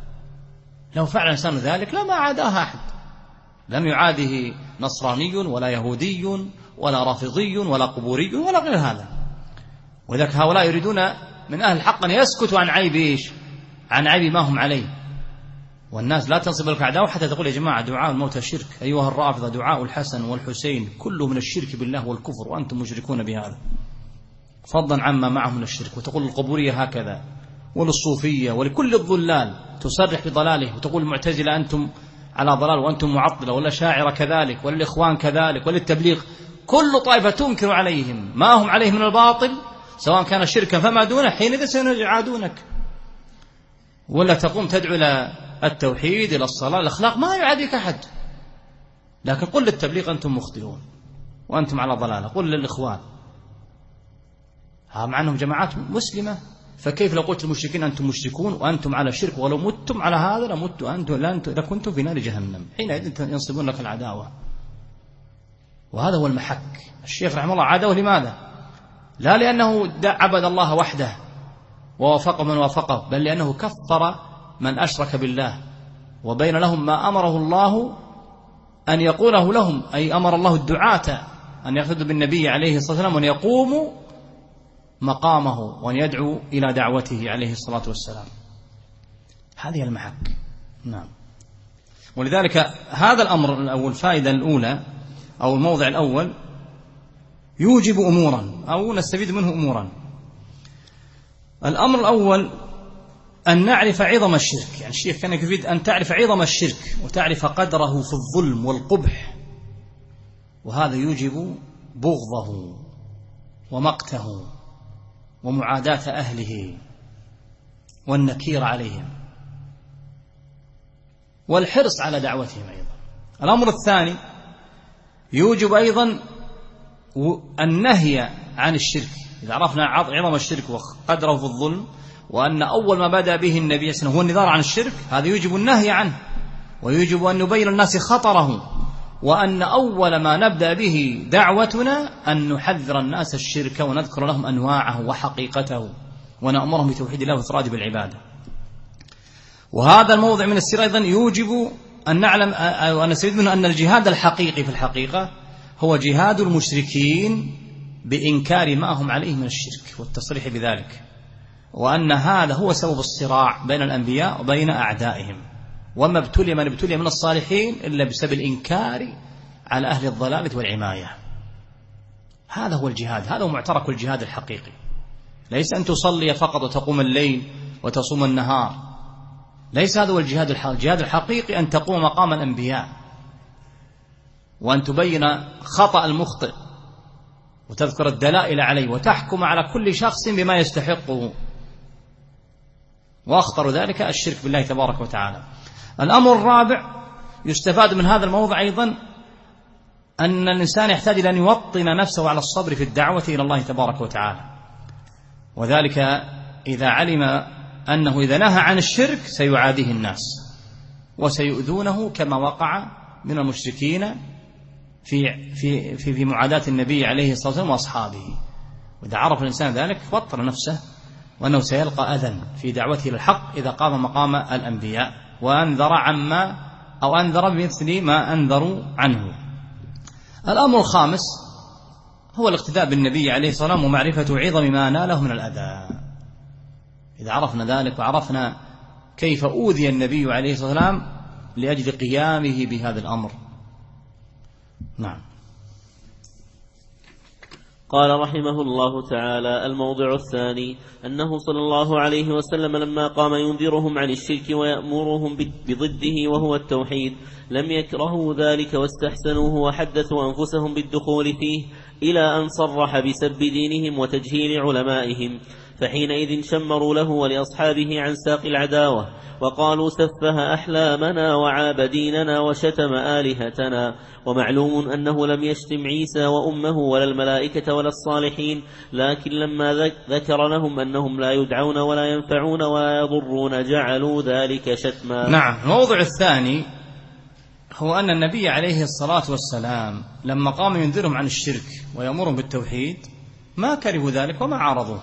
لو فعل الإنسان ذلك لما عاداها أحد، لم يعاده نصراني ولا يهودي ولا رافضي ولا قبوري ولا غير هذا. وذلك هؤلاء يريدون من أهل الحق أن يسكتوا عن عيب عن عيب ما هم عليه. والناس لا تنصب لك عداوة حتى تقول يا جماعة دعاء الموتى شرك، أيها الرافضة دعاء الحسن والحسين كله من الشرك بالله والكفر وأنتم مشركون بهذا، فضلا عما معه من الشرك. وتقول القبورية هكذا وللصوفية ولكل الضلال تصرح بضلاله، وتقول المعتزلة أنتم على ضلال وأنتم معطلة، ولا شاعر كذلك، ولا الإخوان كذلك، ولا التبليغ، كل طائفة تنكر عليهم ما هم عليه من الباطل سواء كان شركا فما دونه حينئذ سيعادونك. ولا تقوم تدعو إلى التوحيد، إلى الصلاة، الأخلاق، ما يعاديك أحد. لكن قل للتبليغ أنتم مخطئون وأنتم على ضلالة، قل للإخوان مع أنهم جماعات مسلمة، فكيف لو قلت للمشركين أنتم مشركون وأنتم على شرك، ولو متم على هذا لمتوا أنتم لكنتم في نار جهنم، حينئذ ينصبون لك العداوة. وهذا هو المحك. الشيخ رحمه الله عادوه لماذا؟ لا لأنه عبد الله وحده ووافق من وافقه، بل لأنه كفر من أشرك بالله، وبين لهم ما أمره الله أن يقوله لهم، أي أمر الله الدعاة أن يقتدوا بالنبي عليه الصلاة والسلام وأن يقوموا مقامه وأن يدعو إلى دعوته عليه الصلاة والسلام. هذه المحك. نعم. ولذلك هذا الأمر أو الفائدة الأولى أو الموضع الأول يوجب أمورا أو نستفيد منه أمورا. الأمر الأول أن نعرف عظم الشرك، يعني الشيخ كان يريد أن تعرف عظم الشرك وتعرف قدره في الظلم والقبح، وهذا يوجب بغضه ومقته ومعاداة أهله والنكير عليهم والحرص على دعوتهم أيضا. الأمر الثاني يوجب أيضا النهي عن الشرك. إذا عرفنا عظم الشرك وقدره في الظلم، وأن أول ما بدأ به النبي صلى الله عليه وسلم هو النذار عن الشرك، هذا يوجب النهي عنه، ويوجب أن نبين الناس خطره، وأن أول ما نبدأ به دعوتنا أن نحذر الناس الشرك ونذكر لهم أنواعه وحقيقته ونأمرهم بتوحيد الله وإفراده بالعبادة. وهذا الموضع من السيرة أيضا يوجب أن نعلم أو أن نستفيد منه أن الجهاد الحقيقي في الحقيقة هو جهاد المشركين بإنكار ما هم عليه من الشرك والتصريح بذلك، وأن هذا هو سبب الصراع بين الأنبياء وبين أعدائهم، وما ابتلي من ابتلي من الصالحين إلا بسبب الإنكار على أهل الضلالة والعماية. هذا هو الجهاد، هذا هو معترك الجهاد الحقيقي، ليس أن تصلي فقط وتقوم الليل وتصوم النهار، ليس هذا هو الجهاد الحقيقي. الجهاد الحقيقي أن تقوم مقام الأنبياء وأن تبين خطأ المخطئ وتذكر الدلائل عليه وتحكم على كل شخص بما يستحقه، وأخطر ذلك الشرك بالله تبارك وتعالى. الأمر الرابع يستفاد من هذا الموضع أيضا أن الإنسان يحتاج إلى أن يوطن نفسه على الصبر في الدعوة إلى الله تبارك وتعالى، وذلك إذا علم أنه إذا نهى عن الشرك سيعاديه الناس وسيؤذونه كما وقع من المشركين في معاداة النبي عليه الصلاة والسلام وأصحابه. وإذا عرف الإنسان ذلك وطن نفسه وأنه سيلقى أذى في دعوته للحق إذا قام مقام الأنبياء وأنذر عما أو أنذر بمثل ما أنذروا عنه. الأمر الخامس هو الاقتداء بالنبي عليه الصلاة والسلام ومعرفة عظم ما ناله من الأذى. إذا عرفنا ذلك وعرفنا كيف أوذي النبي عليه الصلاة والسلام لأجل قيامه بهذا الأمر. نعم. قال رحمه الله تعالى: الموضع الثاني أنه صلى الله عليه وسلم لما قام ينذرهم عن الشرك ويأمرهم بضده وهو التوحيد لم يكرهوا ذلك واستحسنوه وحدثوا أنفسهم بالدخول فيه، إلى أن صرح بسب دينهم وتجهيل علمائهم، فحينئذ شمروا له ولأصحابه عن ساق العداوة وقالوا سفه أحلامنا وعاب ديننا وشتم آلهتنا. ومعلوم أنه لم يشتم عيسى وأمه ولا الملائكة ولا الصالحين، لكن لما ذكر لهم أنهم لا يدعون ولا ينفعون ولا يضرون جعلوا ذلك شتما. نعم. الموضوع الثاني هو أن النبي عليه الصلاة والسلام لما قام ينذرهم عن الشرك ويأمرهم بالتوحيد ما كرهوا ذلك وما عارضوه،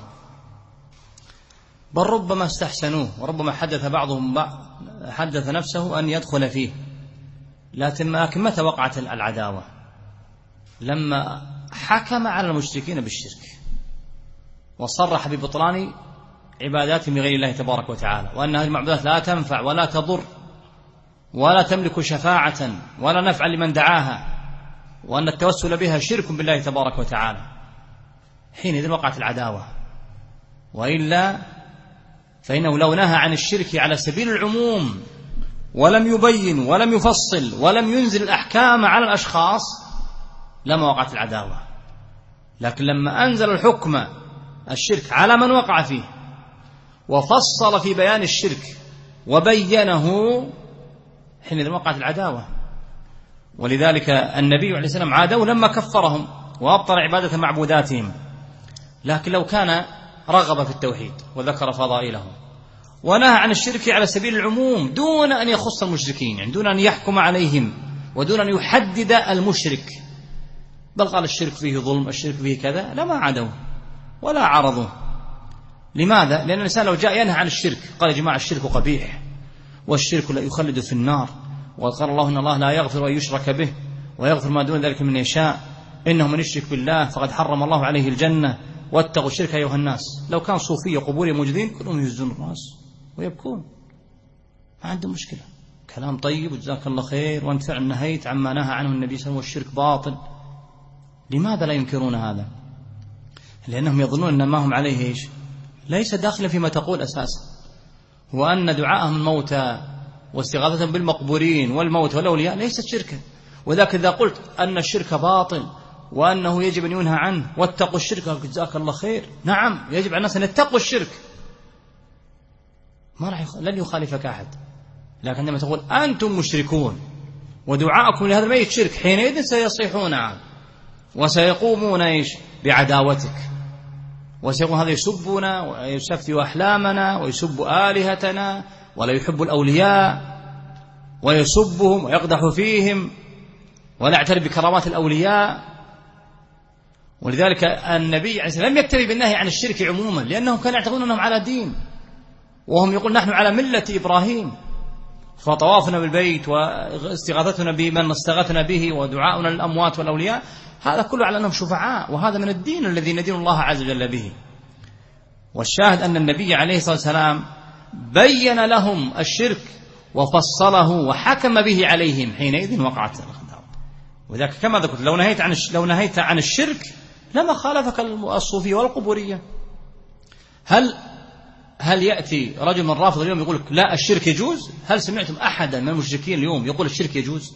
بل ربما استحسنوه، وربما حدث بعضهم حدث نفسه أن يدخل فيه. لكن متى وقعت العداوة؟ لما حكم على المشركين بالشرك وصرح ببطلان عباداتهم لغير الله تبارك وتعالى، وأن هذه المعبودات لا تنفع ولا تضر ولا تملك شفاعة ولا نفع لمن دعاها، وأن التوسل بها شرك بالله تبارك وتعالى. حينئذ وقعت العداوة، وإلا فإنه لو نهى عن الشرك على سبيل العموم ولم يبين ولم يفصل ولم ينزل الأحكام على الأشخاص لما وقعت العداوة. لكن لما أنزل الحكم الشرك على من وقع فيه، وفصل في بيان الشرك وبينه، حينئذ وقعت العداوة. ولذلك النبي عليه السلام عادوا لما كفرهم وأبطل عبادة معبوداتهم. لكن لو كان رغب في التوحيد وذكر فضائله ونهى عن الشرك على سبيل العموم دون أن يخص المشركين، يعني دون أن يحكم عليهم ودون أن يحدد المشرك، بل قال الشرك فيه ظلم، الشرك فيه كذا، لما عادوا ولا عرضوا. لماذا؟ لأن الإنسان لو جاء ينهى عن الشرك قال يا جماعة الشرك قبيح والشرك لا يخلد في النار، وقال الله إن الله لا يغفر أن يشرك به ويغفر ما دون ذلك من يشاء، إنه من يشرك بالله فقد حرم الله عليه الجنة واتقوا الشرك أيها الناس. لو كان صوفية قبوري موجودين كلهم يهزون الرأس ويبكون، ما عندهم مشكلة، كلام طيب وجزاك الله خير وانت فعلا نهيت عما نهى عنه النبي صلى الله عليه وسلم والشرك باطل. لماذا لا ينكرون هذا؟ لأنهم يظنون أن ما هم عليه إيش؟ ليس داخلا فيما تقول أساسا، وأن دعاءهم الموتى واستغاثتهم بالمقبورين والموت والأولياء ليست شركا. وذاك إذا قلت أن الشرك باطل وأنه يجب أن ينهى عنه واتقوا الشرك جزاك الله خير، نعم يجب على الناس أن يتقوا الشرك، لن يخالفك أحد. لكن عندما تقول أنتم مشركون ودعاءكم لهذا الميت شرك، حينئذ سيصيحون عنه وسيقومون إيش؟ بعداوتك، وسيقوم هذا يسبنا ويسفي أحلامنا ويسب آلهتنا ولا يحب الأولياء ويسبهم ويقدح فيهم ولا يعترف بكرامات الأولياء. ولذلك النبي عليه الصلاة والسلام لم يكتفي بالنهي عن الشرك عموما، لأنهم كانوا يعتقدون أنهم على دين، وهم يقول نحن على ملة إبراهيم، فطوافنا بالبيت واستغاثتنا بمن استغاثنا به ودعاؤنا للأموات والأولياء هذا كله على أنهم شفعاء، وهذا من الدين الذي ندين الله عز وجل به. والشاهد أن النبي عليه الصلاة والسلام بين لهم الشرك وفصله وحكم به عليهم، حينئذ وقعت الخداع. وذاك كما ذكرت لو نهيت عن الشرك لما خالفك الصوفية والقبورية. هل يأتي رجل من رافض اليوم يقول لك لا الشرك يجوز؟ هل سمعتم أحدا من المشركين اليوم يقول الشرك يجوز؟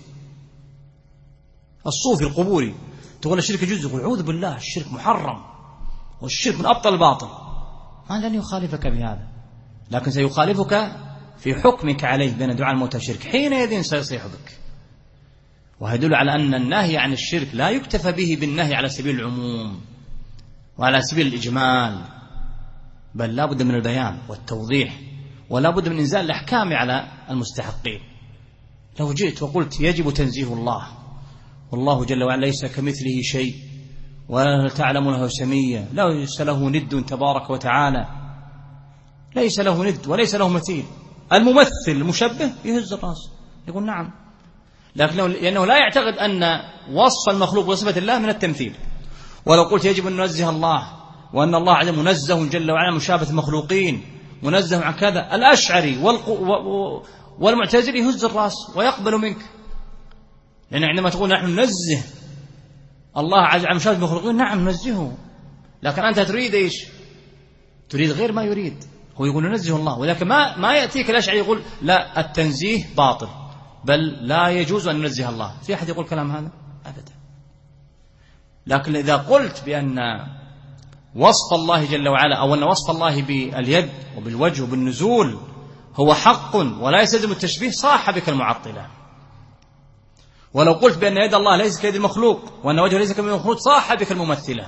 الصوفي القبوري تقول الشرك يجوز يقول أعوذ بالله الشرك محرم والشرك من أبطل الباطل. ما لن يخالفك بهذا، لكن سيخالفك في حكمك عليه بين دعاء الموتى والشرك، حينئذ سيصيح بك. ويدل على أن النهي عن الشرك لا يكتفى به بالنهي على سبيل العموم وعلى سبيل الإجمال، بل لا بد من البيان والتوضيح، ولا بد من إنزال الأحكام على المستحقين. لو جئت وقلت يجب تنزيه الله والله جل وعلا ليس كمثله شيء ولا تعلم له سمية، ليس له ند تبارك وتعالى، ليس له ند وليس له مثيل، الممثل المشبه يهز الرأس يقول نعم، لأنه لا يعتقد أن وصف المخلوق بصفة الله من التمثيل. ولو قلت يجب أن ننزه الله وأن الله عز منزه جل وعلا مشابه المخلوقين منزه عن كذا، الأشعري والمعتزلي يهز الرأس ويقبل منك، لأن عندما تقول نحن ننزه الله عز وجل عن مشابه المخلوقين نعم ننزهه، لكن أنت تريد إيش؟ تريد غير ما يريد، هو يقول ننزه الله، ولكن ما يأتيك الأشعري يقول لا التنزيه باطل بل لا يجوز أن ننزه الله. في أحد يقول كلام هذا؟ أبدا. لكن إذا قلت بأن وصف الله جل وعلا أو أن وصف الله باليد وبالوجه وبالنزول هو حق ولا يستلزم التشبيه صاح بك المعطلة. ولو قلت بأن يد الله ليس كيد المخلوق وأن وجهه ليس كيد المخلوق صاح بك الممثلة.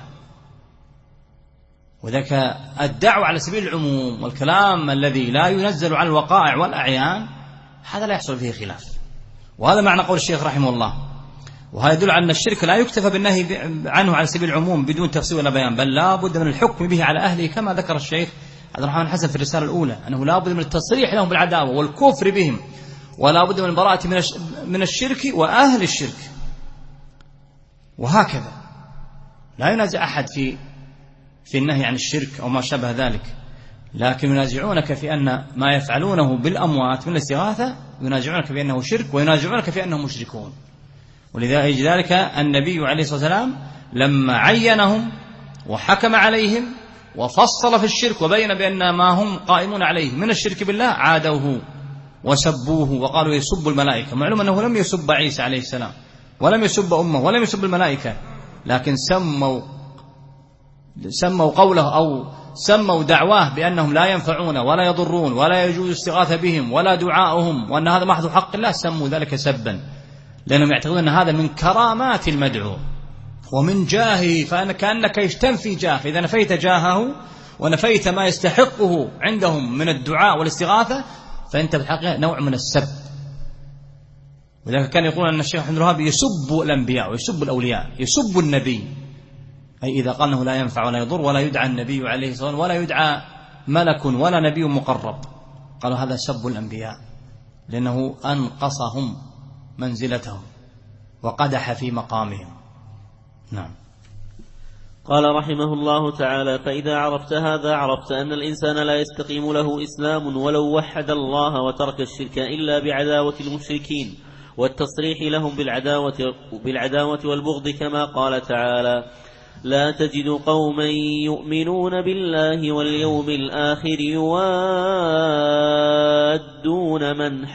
وذاك الدعوة على سبيل العموم والكلام الذي لا ينزل عن الوقائع والأعيان هذا لا يحصل فيه خلاف، وهذا معنى قول الشيخ رحمه الله. وهذا يدل على أن الشرك لا يكتفى بالنهي عنه على سبيل العموم بدون تفصيل ولا بيان، بل لا بد من الحكم به على أهله، كما ذكر الشيخ عبد الرحمن حسن في الرسالة الأولى أنه لا بد من التصريح لهم بالعداوة والكفر بهم، ولا بد من البراءة من الشرك وأهل الشرك. وهكذا لا ينازع أحد في النهي عن الشرك أو ما شابه ذلك، لكن ينازعونك في أن ما يفعلونه بالأموات من الاستغاثة ينازعونك بأنه شرك وينازعونك في أنهم مشركون. ولذلك النبي عليه الصلاة والسلام لما عينهم وحكم عليهم وفصل في الشرك وبين بأن ما هم قائمون عليه من الشرك بالله عادوه وسبوه وقالوا يسب الملائكة. معلوم أنه لم يسب عيسى عليه السلام ولم يسب أمه ولم يسب الملائكة، لكن سموا سموا قوله أو سموا دعواه بأنهم لا ينفعون ولا يضرون ولا يجوز استغاثة بهم ولا دعاؤهم وأن هذا محض حق الله، سموا ذلك سبا، لأنهم يعتقدون أن هذا من كرامات المدعو ومن جاهه، فكأنك يستنفي جاه، إذا نفيت جاهه ونفيت ما يستحقه عندهم من الدعاء والاستغاثة فأنت بالحقيقة نوع من السب. ولذلك كان يقول أن الشيخ محمد الوهابي يسب الأنبياء ويسب الأولياء، يسب النبي، أي إذا قال أنه لا ينفع ولا يضر ولا يدعى النبي عليه الصلاة والسلام ولا يدعى ملك ولا نبي مقرب، قالوا هذا سب الأنبياء لأنه أنقصهم منزلتهم وقدح في مقامهم. نعم. قال رحمه الله تعالى: فإذا عرفت هذا عرفت أن الإنسان لا يستقيم له إسلام ولو وحد الله وترك الشرك إلا بعداوة المشركين والتصريح لهم بالعداوة والبغض، كما قال تعالى: لا تجد قوما يؤمنون بالله واليوم الآخر يوادون من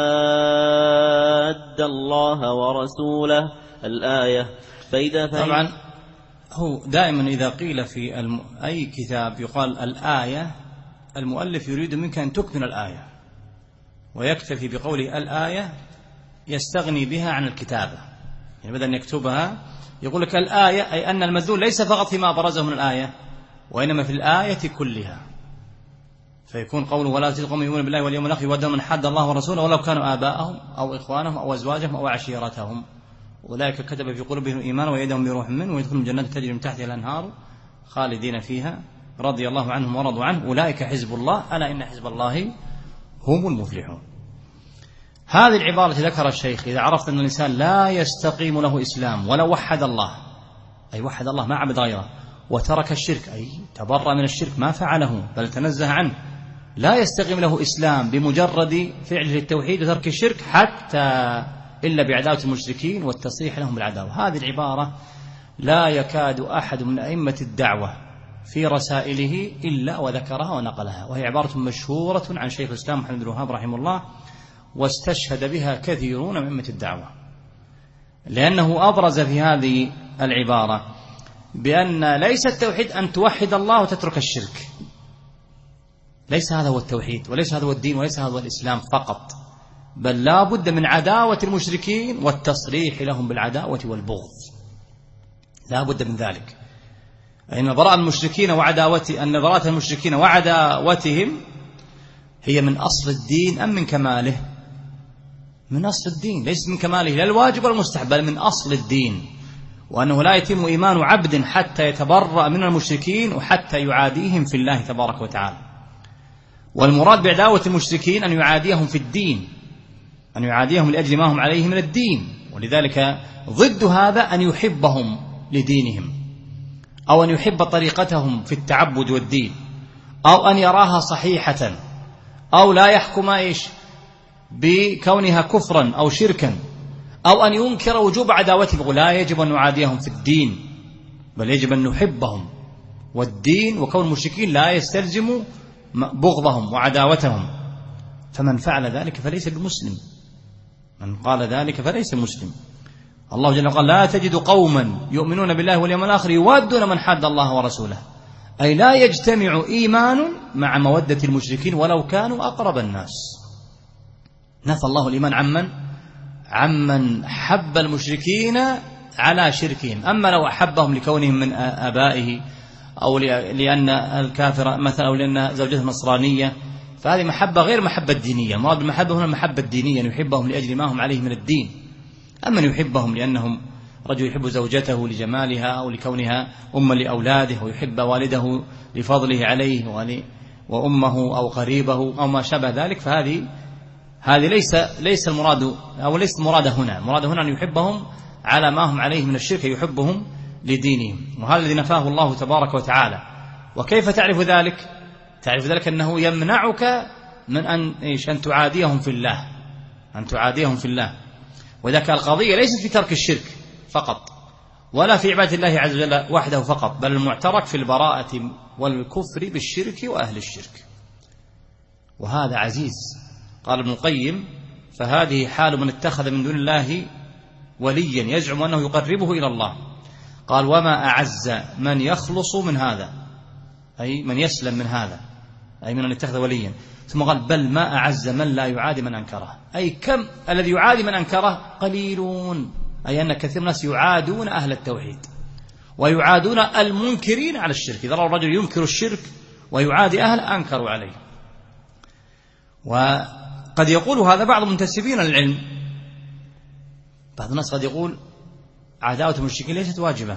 حاد الله ورسوله. الآية. فإذا طبعا هو دائما إذا قيل في أي كتاب يقال الآية، المؤلف يريد منك أن تكمل الآية، ويكتفي بقوله الآية يستغني بها عن الكتابة، يعني بدل أن يكتبها يقول لك الآية، أي أن المدلول ليس فقط فيما برزه من الآية وإنما في الآية كلها. فيكون قوله ولا تجد قوما يؤمنون بالله واليوم الآخر يوادون من حاد الله ورسوله ولو كانوا آباءهم أو إخوانهم أو أزواجهم أو عشيرتهم، أولئك كتب في قلوبهم الإيمان وأيدهم بروح منه ويدخلون جنات تجري من تحتها الأنهار خالدين فيها رضي الله عنهم ورضوا عنه أولئك حزب الله ألا إن حزب الله هم المفلحون. هذه العبارة ذكر الشيخ: إذا عرفت أن الإنسان لا يستقيم له إسلام ولو وحد الله، أي وحد الله ما عبد غيره، وترك الشرك، أي تبرأ من الشرك ما فعله بل تنزه عنه، لا يستقيم له إسلام بمجرد فعله التوحيد وترك الشرك حتى إلا بعداوة المشركين والتصريح لهم بالعداوة. هذه العبارة لا يكاد أحد من أئمة الدعوة في رسائله إلا وذكرها ونقلها، وهي عبارة مشهورة عن شيخ الإسلام محمد بن الوهاب رحمه الله، واستشهد بها كثيرون من أئمة الدعوة، لأنه أبرز في هذه العبارة بأن ليس التوحيد أن توحد الله وتترك الشرك، ليس هذا هو التوحيد وليس هذا هو الدين وليس هذا هو الإسلام فقط، بل لا بد من عداوة المشركين والتصريح لهم بالعداوة والبغض، لا بد من ذلك. أن براءة المشركين وعداوتهم هي من أصل الدين أم من كماله؟ من أصل الدين، ليس من كماله لا الواجب ولا المستحب، بل من أصل الدين، وأنه لا يتم إيمان عبد حتى يتبرأ من المشركين وحتى يعاديهم في الله تبارك وتعالى. والمراد بعداوة المشركين أن يعاديهم في الدين، أن يعاديهم لأجل ما هم عليه من الدين، ولذلك ضد هذا أن يحبهم لدينهم، أو أن يحب طريقتهم في التعبد والدين، أو أن يراها صحيحة، أو لا يحكم بكونها كفرا أو شركا، أو أن ينكر وجوب عداوتهم. لا يجب أن نعاديهم في الدين، بل يجب أن نحبهم، والدين وكون المشركين لا يستلزم بغضهم وعداوتهم. فمن فعل ذلك فليس بمسلم، من قال ذلك فليس مسلم. الله جل وعلا قال: لا تجد قوما يؤمنون بالله واليوم الآخر يوادون من حاد الله ورسوله، أي لا يجتمع إيمان مع مودة المشركين ولو كانوا أقرب الناس. نفى الله الإيمان عمن حب المشركين على شركهم. أما لو أحبهم لكونهم من آبائه، أو لأن الكافر مثلا، أو لأن زوجته نصرانية، فهذه محبة غير محبة دينية. مراد بالمحبة هنا المحبة الدينية، أن يحبهم لأجل ما هم عليه من الدين. أما أن يحبهم لأنهم رجل يحب زوجته لجمالها أو لكونها أم لأولاده، ويحب والده لفضله عليه وأمه أو قريبه أو ما شابه ذلك، فهذه ليس المراد، أو ليس المراد هنا. المراد هنا أن يحبهم على ما هم عليه من الشرك، يحبهم لدينهم، وهذا الذي نفاه الله تبارك وتعالى. وكيف تعرف ذلك؟ تعرف ذلك أنه يمنعك من أن تعاديهم في الله، أن تعاديهم في الله. وذلك القضية ليست في ترك الشرك فقط، ولا في عبادة الله عز وجل وحده فقط، بل المعترك في البراءة والكفر بالشرك وأهل الشرك، وهذا عزيز. قال ابن القيم: فهذه حال من اتخذ من دون الله وليا يزعم أنه يقربه إلى الله. قال وما أعز من يخلص من هذا، أي من يسلم من هذا، أي من أن يتخذ وليا. ثم قال بل ما أعز من لا يعادي من أنكره، أي كم الذي يعادي من أنكره قليلون، أي أن كثير من الناس يعادون أهل التوحيد ويعادون المنكرين على الشرك. إذا رأى الرجل ينكر الشرك ويعادي أهل أنكروا عليه. وقد يقول هذا بعض منتسبين للعلم، بعض الناس قد يقول عداوة المشركين ليست واجبة،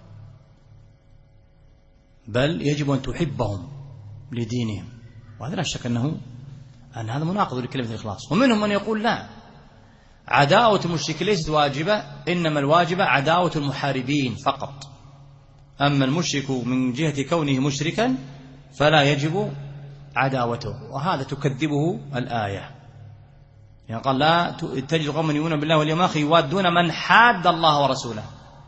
بل يجب أن تحبهم لدينهم، وهذا لا شك أن هذا مناقض لكلمة الإخلاص. ومنهم من يقول لا، عداوة المشركين ليست واجبة، إنما الواجبة عداوة المحاربين فقط، أما المشرك من جهة كونه مشركا فلا يجب عداوته. وهذا تكذبه الآية، يعني قال لا تجد قوما يؤمنون بالله واليوم الآخر يوادون من حاد الله ورسوله،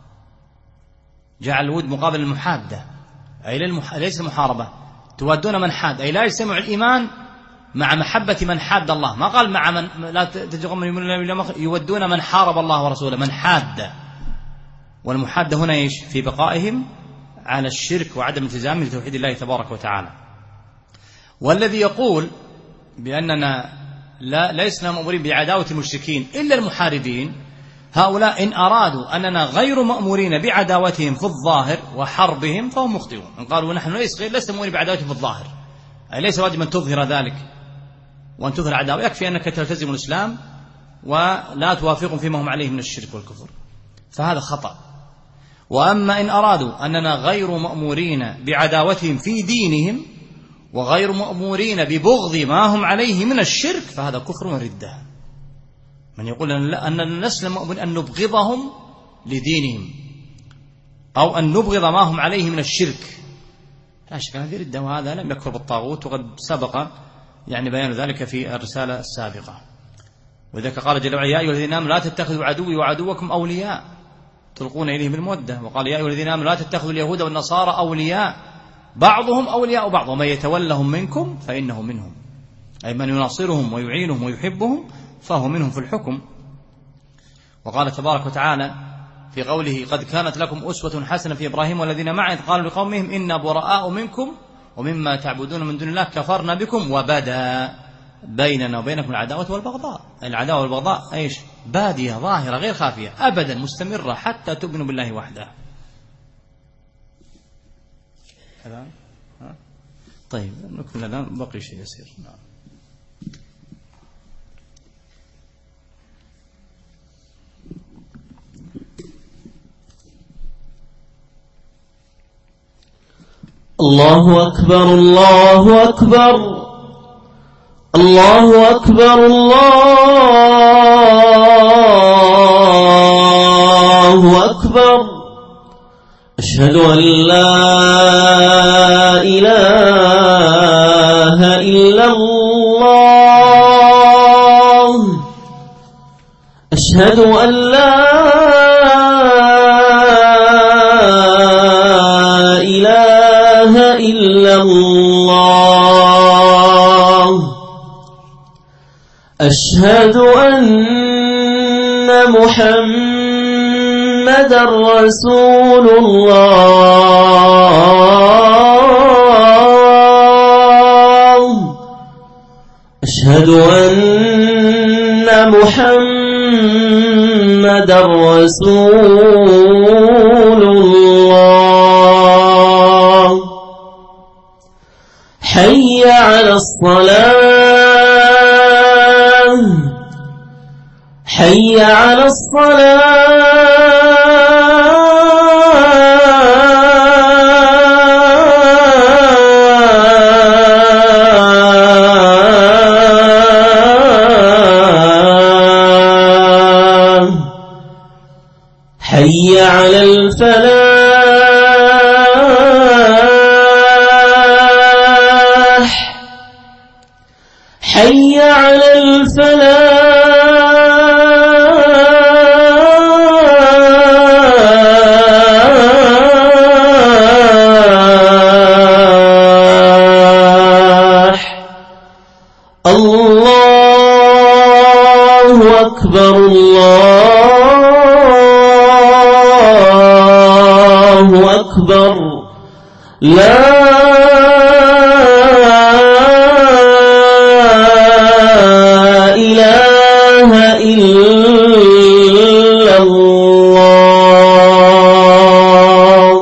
جعل الود مقابل المحادة، أي ليس المحاربة. توادون من حاد، أي لا يجتمع الإيمان مع محبة من حاد الله، ما قال مع من لا تجد قوما يؤمنون بالله واليوم الآخر يودون من حارب الله ورسوله، من حاد. والمحادة هنا ايش؟ في بقائهم على الشرك وعدم التزامهم لتوحيد الله تبارك وتعالى. والذي يقول بأننا لسنا مأمورين بعداوة المشركين إلا المحاربين، هؤلاء إن أرادوا أننا غير مأمورين بعداوتهم في الظاهر وحربهم فهم مخطئون. إن قالوا نحن لسنا مأمورين بعداوتهم في الظاهر، أي ليس واجب أن تظهر ذلك وأن تظهر عداوة، يكفي أنك تلتزم الإسلام ولا توافقهم فيما هم عليه من الشرك والكفر، فهذا خطأ. وأما إن أرادوا أننا غير مأمورين بعداوتهم في دينهم وغير مأمورين ببغض ما هم عليه من الشرك فهذا كفر وردة. من يقول أننا لسنا مأمورين أن نبغضهم لدينهم أو أن نبغض ما هم عليه من الشرك، لا شك هذه ردة، وهذا لم يكفر بالطاغوت، وقد سبق يعني بيان ذلك في الرسالة السابقة. وذلك قال جل وعلا يا أيها الذين آمنوا لا تتخذوا عدوي وعدوكم أولياء تلقون إليهم بالمودة. وقال يا أيها الذين آمنوا لا تتخذوا اليهود والنصارى أولياء بعضهم أولياء بعض ومن يتولهم منكم فإنه منهم، أي من يناصرهم ويعينهم ويحبهم فهو منهم في الحكم. وقال تبارك وتعالى في قوله قد كانت لكم أسوة حسنة في إبراهيم والذين معه إذ قالوا لقومهم إنا براء منكم ومما تعبدون من دون الله كفرنا بكم وبدا بيننا وبينكم العداوة والبغضاء. العداوة والبغضاء ايش؟ بادية ظاهرة غير خافية أبدا مستمرة حتى تؤمنوا بالله وحده. طيب نكمل الآن، بقي شيء يسير. الله أكبر الله أكبر الله أكبر الله أكبر أشهد أن لا إله إلا الله أشهد أن لا إله إلا الله أشهد أن محمدا رسول الله أشهد أن محمدا رسول الله حي على الصلاة حي على الصلاة حي على الفلاح حي على الفلاح الله أكبر الله أكبر لا إله إلا الله.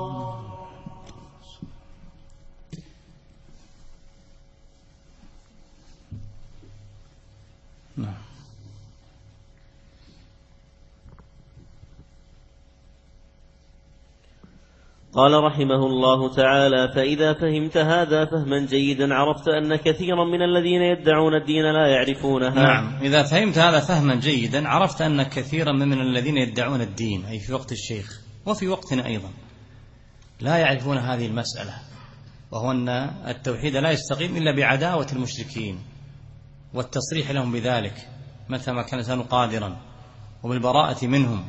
قال رحمه الله تعالى: فإذا فهمت هذا فهما جيدا عرفت أن كثيرا من الذين يدعون الدين لا يعرفونها. نعم، إذا فهمت هذا فهما جيدا عرفت أن كثيرا من الذين يدعون الدين، أي في وقت الشيخ وفي وقتنا أيضا، لا يعرفون هذه المسألة، وهو أن التوحيد لا يستقيم إلا بعداوة المشركين والتصريح لهم بذلك متى ما كان الإنسان قادرا، وبالبراءة منهم.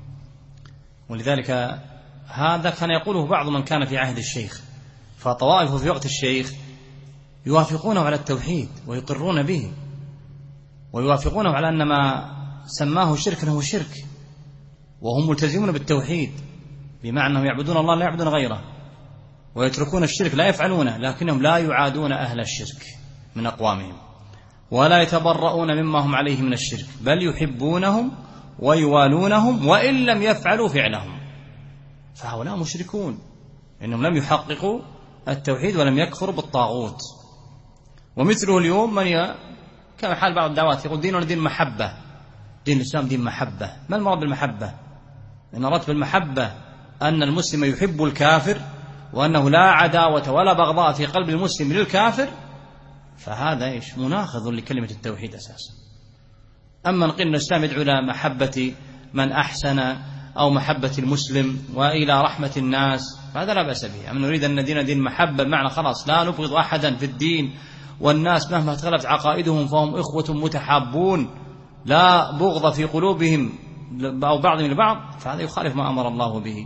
ولذلك هذا كان يقوله بعض من كان في عهد الشيخ، فطوائف في وقت الشيخ يوافقونه على التوحيد ويقرون به، ويوافقونه على أن ما سماه شركا هو شرك، وهم ملتزمون بالتوحيد، بمعنى أنهم يعبدون الله لا يعبدون غيره، ويتركون الشرك لا يفعلونه، لكنهم لا يعادون أهل الشرك من أقوامهم، ولا يتبرؤون مما هم عليه من الشرك، بل يحبونهم ويوالونهم وإن لم يفعلوا فعلهم. فهؤلاء مشركون، إنهم لم يحققوا التوحيد ولم يكفروا بالطاغوت. ومثله اليوم من كما حال بعض الدعوات يقول ديننا دين محبة، دين الإسلام دين محبة. ما المراد بالمحبة؟ إن أردت بالمحبة أن المسلم يحب الكافر، وأنه لا عداوة ولا بغضاء في قلب المسلم للكافر، فهذا مناقض لكلمة التوحيد أساسا. أما نقول أن الإسلام يدعو إلى محبة من أحسن أو محبة المسلم وإلى رحمة الناس، فهذا لا بأس به. أما نريد أن دين دين محبة بمعنى خلاص لا نبغض أحدا في الدين، والناس مهما اختلفت عقائدهم فهم إخوة متحابون لا بغض في قلوبهم أو بعضهم لبعض، فهذا يخالف ما أمر الله به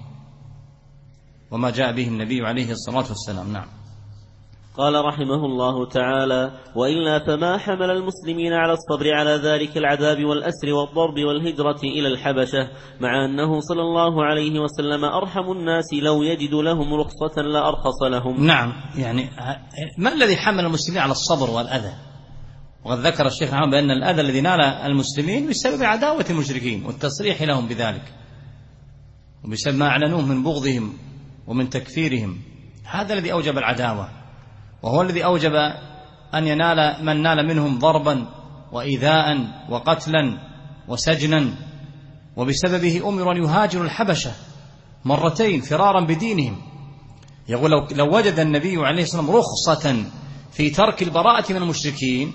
وما جاء به النبي عليه الصلاة والسلام. نعم. قال رحمه الله تعالى: وإلا فما حمل المسلمين على الصبر على ذلك العذاب والأسر والضرب والهجرة إلى الحبشة، مع أنه صلى الله عليه وسلم أرحم الناس، لو يجد لهم رخصة لأرخص لهم. نعم، يعني ما الذي حمل المسلمين على الصبر والأذى؟ وقد ذكر الشيخ محمد بأن الأذى الذي نال المسلمين بسبب عداوة المشركين والتصريح لهم بذلك، وبسبب ما أعلنوه من بغضهم ومن تكفيرهم، هذا الذي أوجب العداوة، وهو الذي أوجب أن ينال من نال منهم ضربا وإيذاء وقتلا وسجنا، وبسببه أمروا أن يهاجروا الحبشة مرتين فرارا بدينهم. يقول لو وجد النبي عليه الصلاة والسلام رخصة في ترك البراءة من المشركين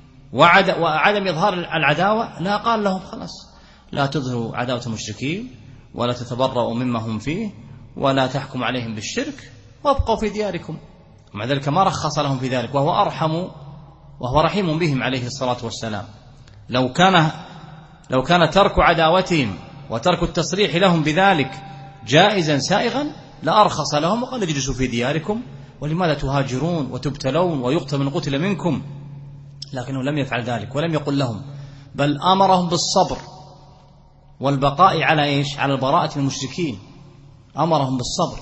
وعدم إظهار العداوة لا قال لهم خلاص لا تظهروا عداوة المشركين ولا تتبرؤوا مما هم فيه ولا تحكم عليهم بالشرك وابقوا في دياركم. ومع ذلك ما رخص لهم في ذلك، وهو أرحم وهو رحيم بهم عليه الصلاة والسلام. لو كان ترك عداوتهم وترك التصريح لهم بذلك جائزا سائغا لأرخص لهم وقال اجلسوا في دياركم، ولماذا تهاجرون وتبتلون ويقتل من قتل منكم؟ لكنه لم يفعل ذلك ولم يقل لهم، بل أمرهم بالصبر والبقاء على على البراءة المشركين، أمرهم بالصبر،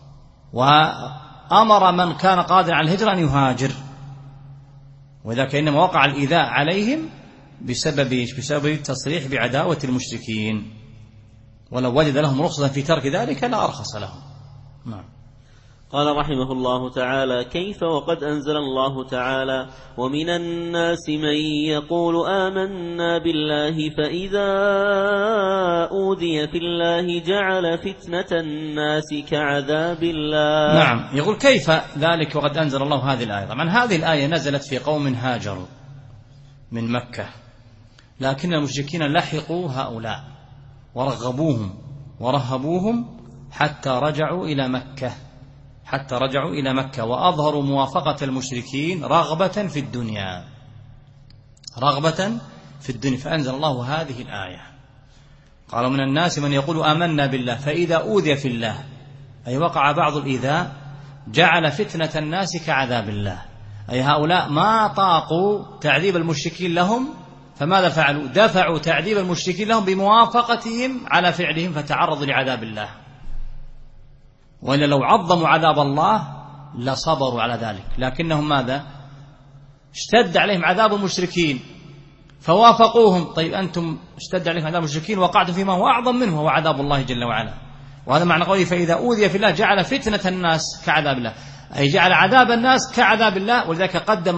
وأمر من كان قادرا على الهجرة أن يهاجر. وذلك إنما وقع الإيذاء عليهم بسبب التصريح بعداوة المشركين، ولو وجد لهم رخصة في ترك ذلك لا أرخص لهم. نعم. قال رحمه الله تعالى: كيف وقد أنزل الله تعالى: ومن الناس من يقول آمنا بالله فإذا أوذي في الله جعل فتنة الناس كعذاب الله. نعم، يقول كيف ذلك وقد أنزل الله هذه الآية. طبعا هذه الآية نزلت في قوم هاجروا من مكة، لكن المشركين لحقوا هؤلاء ورغبوهم ورهبوهم حتى رجعوا إلى مكة وأظهروا موافقة المشركين رغبة في الدنيا، فأنزل الله هذه الآية. قال: من الناس من يقول آمنا بالله فإذا أوذي في الله، أي وقع بعض الإيذاء، جعل فتنة الناس كعذاب الله، أي هؤلاء ما طاقوا تعذيب المشركين لهم، فماذا فعلوا؟ دفعوا تعذيب المشركين لهم بموافقتهم على فعلهم فتعرضوا لعذاب الله. وإلا لو عظموا عذاب الله لصبروا على ذلك، لكنهم ماذا؟ اشتد عليهم عذاب المشركين فوافقوهم. طيب أنتم اشتد عليكم عذاب المشركين وقعتم فيما هو أعظم منه وهو عذاب الله جل وعلا. وهذا معنى قوله فإذا أوذي في الله جعل فتنة الناس كعذاب الله، أي جعل عذاب الناس كعذاب الله. ولذلك قدم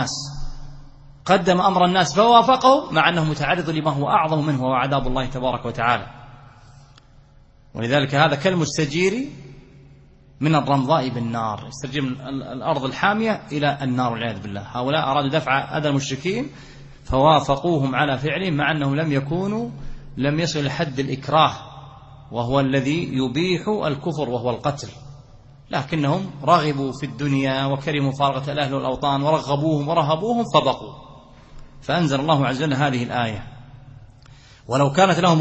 أمر الناس فوافقه مع أنه متعرض لما هو أعظم منه وهو عذاب الله تبارك وتعالى. ولذلك هذا كالمستجير من الرمضاء بالنار، يستجير من الأرض الحامية إلى النار والعياذ بالله. هؤلاء أرادوا دفع أذى المشركين فوافقوهم على فعلهم مع أنهم لم يصل لحد الإكراه وهو الذي يبيح الكفر وهو القتل، لكنهم رغبوا في الدنيا وكرهوا مفارقة الأهل والأوطان ورغبوهم ورهبوهم فبقوا، فأنزل الله عز وجل هذه الآية. ولو كانت لهم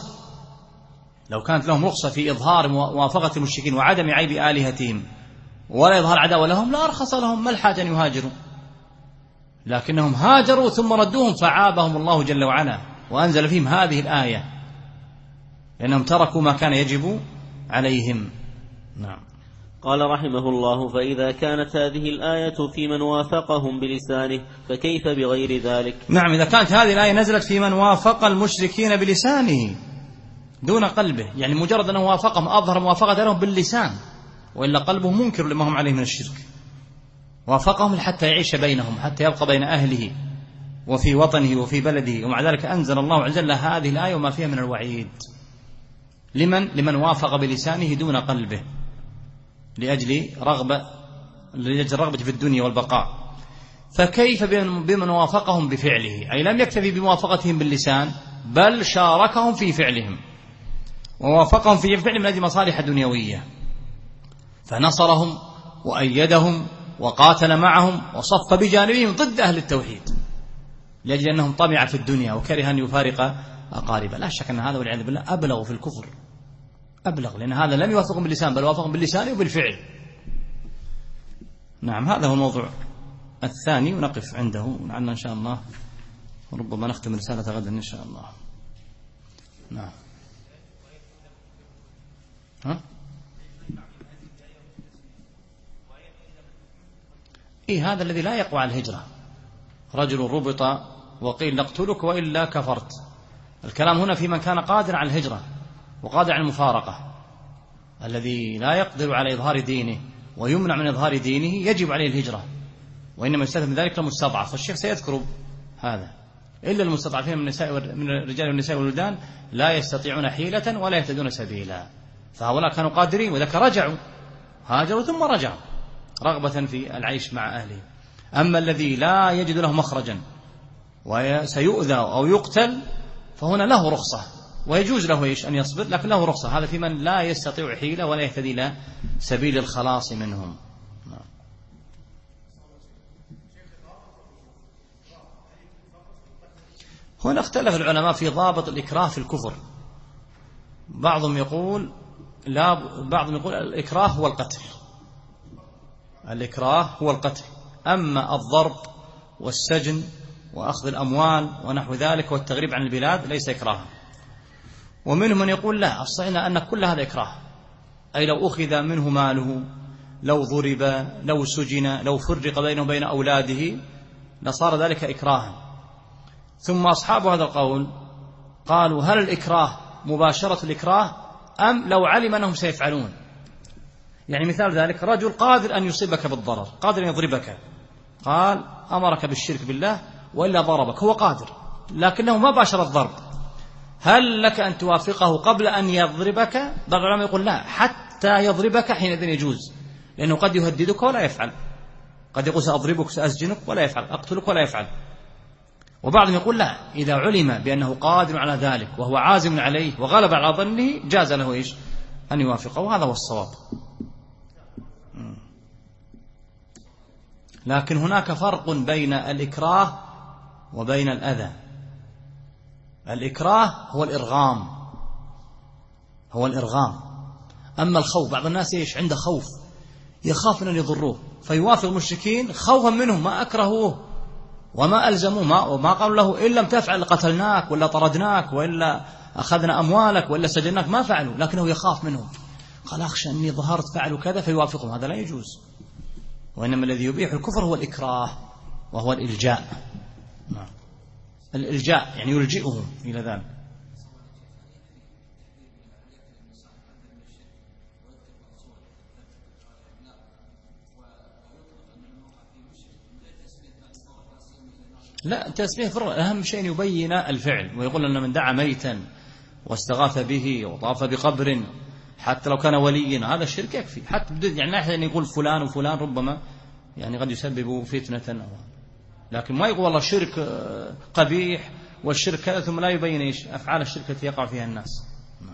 رخصة في إظهار موافقة المشركين وعدم عيب آلهتهم ولا إظهار عداوة لهم لأرخص لهم، ما الحاجة أن يهاجروا، لكنهم هاجروا ثم ردوهم فعابهم الله جل وعلا وأنزل فيهم هذه الآية لأنهم تركوا ما كان يجب عليهم. نعم. قال رحمه الله: فإذا كانت هذه الآية في من وافقهم بلسانه فكيف بغير ذلك؟ نعم، إذا كانت هذه الآية نزلت في من وافق المشركين بلسانه دون قلبه، يعني مجرد أنه وافقهم أظهر موافقة لهم باللسان وإلا قلبه منكر لما هم عليه من الشرك، وافقهم حتى يعيش بينهم، حتى يبقى بين أهله وفي وطنه وفي بلده. ومع ذلك أنزل الله عز وجل هذه الآية وما فيها من الوعيد لمن وافق بلسانه دون قلبه لأجل الرغبة في الدنيا والبقاء. فكيف بمن وافقهم بفعله؟ أي لم يكتفي بموافقتهم باللسان بل شاركهم في فعلهم ووافقهم في فعلهم من أجل مصالح دنيوية، فنصرهم وأيدهم وقاتل معهم وصف بجانبهم ضد أهل التوحيد لأجل أنهم طمع في الدنيا وكره أن يفارق أقاربه. لا شك أن هذا والعياذ بالله أبلغ في الكفر، أبلغ، لأن هذا لم يوافقهم باللسان بل وافقهم باللسان وبالفعل. نعم، هذا هو الموضوع الثاني ونقف عنده، ولعلنا إن شاء الله وربما نختم رسالة غدا إن شاء الله. نعم. هذا الذي لا يقوى على الهجرة، رجل ربط وقيل نقتلك وإلا كفرت. الكلام هنا في من كان قادر على الهجرة وقادر على المفارقة، الذي لا يقدر على إظهار دينه ويمنع من إظهار دينه يجب عليه الهجرة، وإنما يستثنى من ذلك المستضعف، والشيخ سيذكر هذا. إلا المستضعفين من الرجال والنساء والولدان لا يستطيعون حيلة ولا يهتدون سبيلا، فهؤلاء كانوا قادرين وذلك رجعوا، هاجروا ثم رجعوا رغبة في العيش مع أهله. أما الذي لا يجد له مخرجا وسيؤذى أو يقتل فهنا له رخصة ويجوز له أن يصبر، لكن له رخصة، هذا في من لا يستطيع حيلة ولا يهتدي إلى سبيل الخلاص منهم. هنا اختلف العلماء في ضابط الإكراه في الكفر. بعضهم يقول الإكراه هو القتل، الإكراه هو القتل، أما الضرب والسجن وأخذ الأموال ونحو ذلك والتغريب عن البلاد ليس إكراها. ومنهم من يقول لا، الصحيح أن كل هذا إكراه، أي لو أخذ منه ماله، لو ضرب، لو سجن، لو فرق بينه وبين أولاده لصار ذلك إكراها. ثم أصحاب هذا القول قالوا هل الإكراه مباشرة الإكراه أم لو علم أنهم سيفعلون؟ يعني مثال ذلك رجل قادر أن يصيبك بالضرر، قادر أن يضربك، قال أمرك بالشرك بالله وإلا ضربك، هو قادر لكنه ما باشر الضرب، هل لك أن توافقه قبل أن يضربك؟ بعض العلماء يقول لا، حتى يضربك حينئذ يجوز، لأنه قد يهددك ولا يفعل، قد يقول سأضربك سأسجنك ولا يفعل، أقتلك ولا يفعل. وبعضهم يقول لا، إذا علم بأنه قادر على ذلك وهو عازم عليه وغلب على ظنه جاز له أن يوافقه، وهذا هو الصواب. لكن هناك فرق بين الإكراه وبين الأذى. الإكراه هو الإرغام، أما الخوف، بعض الناس عنده خوف، يخاف أن يضروه فيوافق المشركين خوفا منهم، ما أكرهوه وما ألزموه وما قالوا له إن لم تفعل قتلناك ولا طردناك وإلا أخذنا أموالك وإلا سجناك، ما فعلوا، لكنه يخاف منهم. قال أخشى أني ظهرت فعلوا كذا فيوافقهم، هذا لا يجوز. وإنما الذي يبيح الكفر هو الإكراه وهو الإلجاء. نعم. الإلجاء يعني يلجئهم إلى ذلك. لا، التسمية فرق، أهم شيء يبين الفعل ويقول أن من دعا ميتا واستغاث به وطاف بقبر حتى لو كان وليا هذا الشرك يكفي. حتى يعني ناحية أن يقول فلان وفلان ربما يعني قد يسبب فتنة، لكن ما يقول والله شرك قبيح والشرك كذا ثم لا يبين إيش أفعال الشرك التي يقع فيها الناس.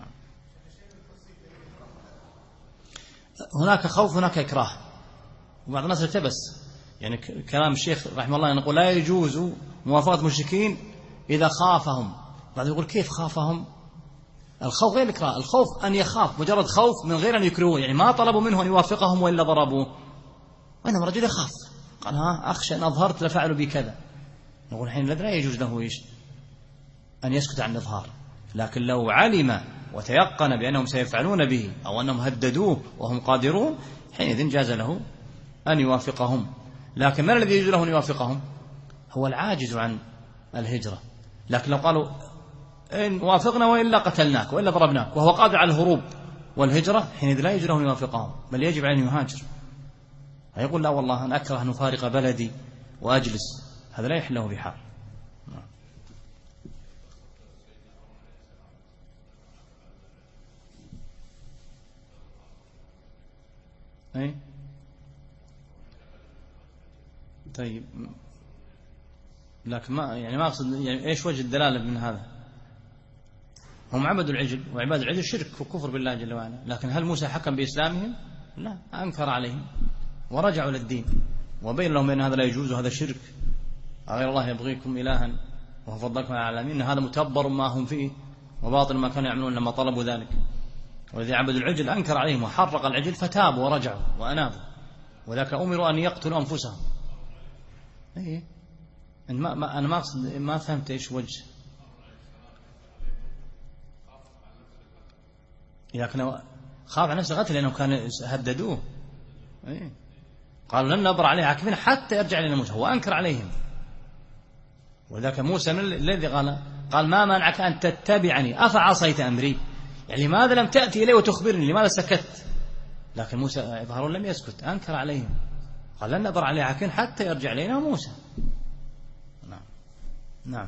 هناك خوف هناك إكراه. وبعض الناس التبس يعني كلام الشيخ رحمه الله نقول لا يجوز موافقة المشركين إذا خافهم. بعد يقول كيف خافهم؟ الخوف غير الإكراه. الخوف أن يخاف مجرد خوف من غير أن يكرهوه، يعني ما طلبوا منه أن يوافقهم وإلا ضربوه، وإنما رجل يخاف قال أخشى أن أظهرت لفعلوا بي كذا. نقول حين لا يجوز له إيش أن يسكت عن الإظهار. لكن لو علم وتيقن بأنهم سيفعلون به أو أنهم هددوه وهم قادرون حينئذ جاز له أن يوافقهم. لكن من الذي يجوز له أن يوافقهم؟ هو العاجز عن الهجرة. لكن لو قالوا إن وافقنا وإلا قتلناك وإلا ضربناك وهو قادر على الهروب والهجرة حينئذ لا يجوز له أن يوافقهم، بل يجب عليه أن يهاجر. فيقول لا والله أنا أكره أن أفارق بلدي وأجلس، هذا لا يحل له بحال. أي طيب، لكن ما أقصد يعني إيش وجه الدلالة من هذا؟ هم عبدوا العجل، وعباد العجل شرك وكفر بالله جل وعلا. لكن هل موسى حكم بإسلامهم؟ لا، أنكر عليهم ورجعوا للدين وبين لهم أن هذا لا يجوز وهذا شرك. غير الله يبغيكم إلها وهو فضلكم على العالمين، هذا متبر ما هم فيه وباطل ما كانوا يعملون لما طلبوا ذلك. والذي عبدوا العجل أنكر عليهم وحرق العجل فتابوا ورجعوا وأنابوا، وذاك أمروا أن يقتلوا أنفسهم. إيه أنا ما أقصد، ما فهمت إيش وجه. إذا كان خاف على نفسه قتل لأنه كان هددوه، إيه قالوا لن نبر عليه عاكفين حتى يرجع إلى موسى، هو أنكر عليهم. وذاك موسى الذي قال ما منعك أن تتبعني أفعصيت أمري، يعني لماذا لم تأتي إليه وتخبرني، لماذا سكت؟ لكن موسى يظهر لم يسكت، أنكر عليهم، قال لن نبر عليه عاكفين حتى يرجع إلينا موسى. نعم.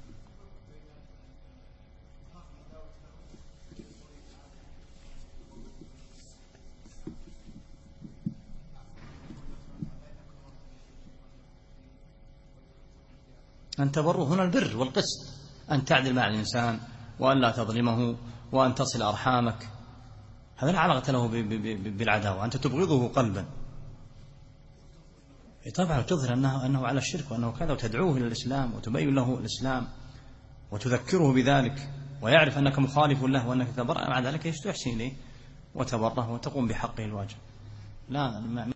أن تبروا هنا البر والقسط، أن تعدل مع الإنسان وأن لا تظلمه وأن تصل أرحامك، هذا لا علاقة له بالعداوة. أنت تبغضه قلبا طبعا، تظهر أنه على الشرك وأنه كذا، وتدعوه إلى الإسلام وتبين له الإسلام وتذكره بذلك ويعرف أنك مخالف له وأنك تبرأ، مع ذلك تحسن إليه وتبره وتقوم بحقه الواجب. لا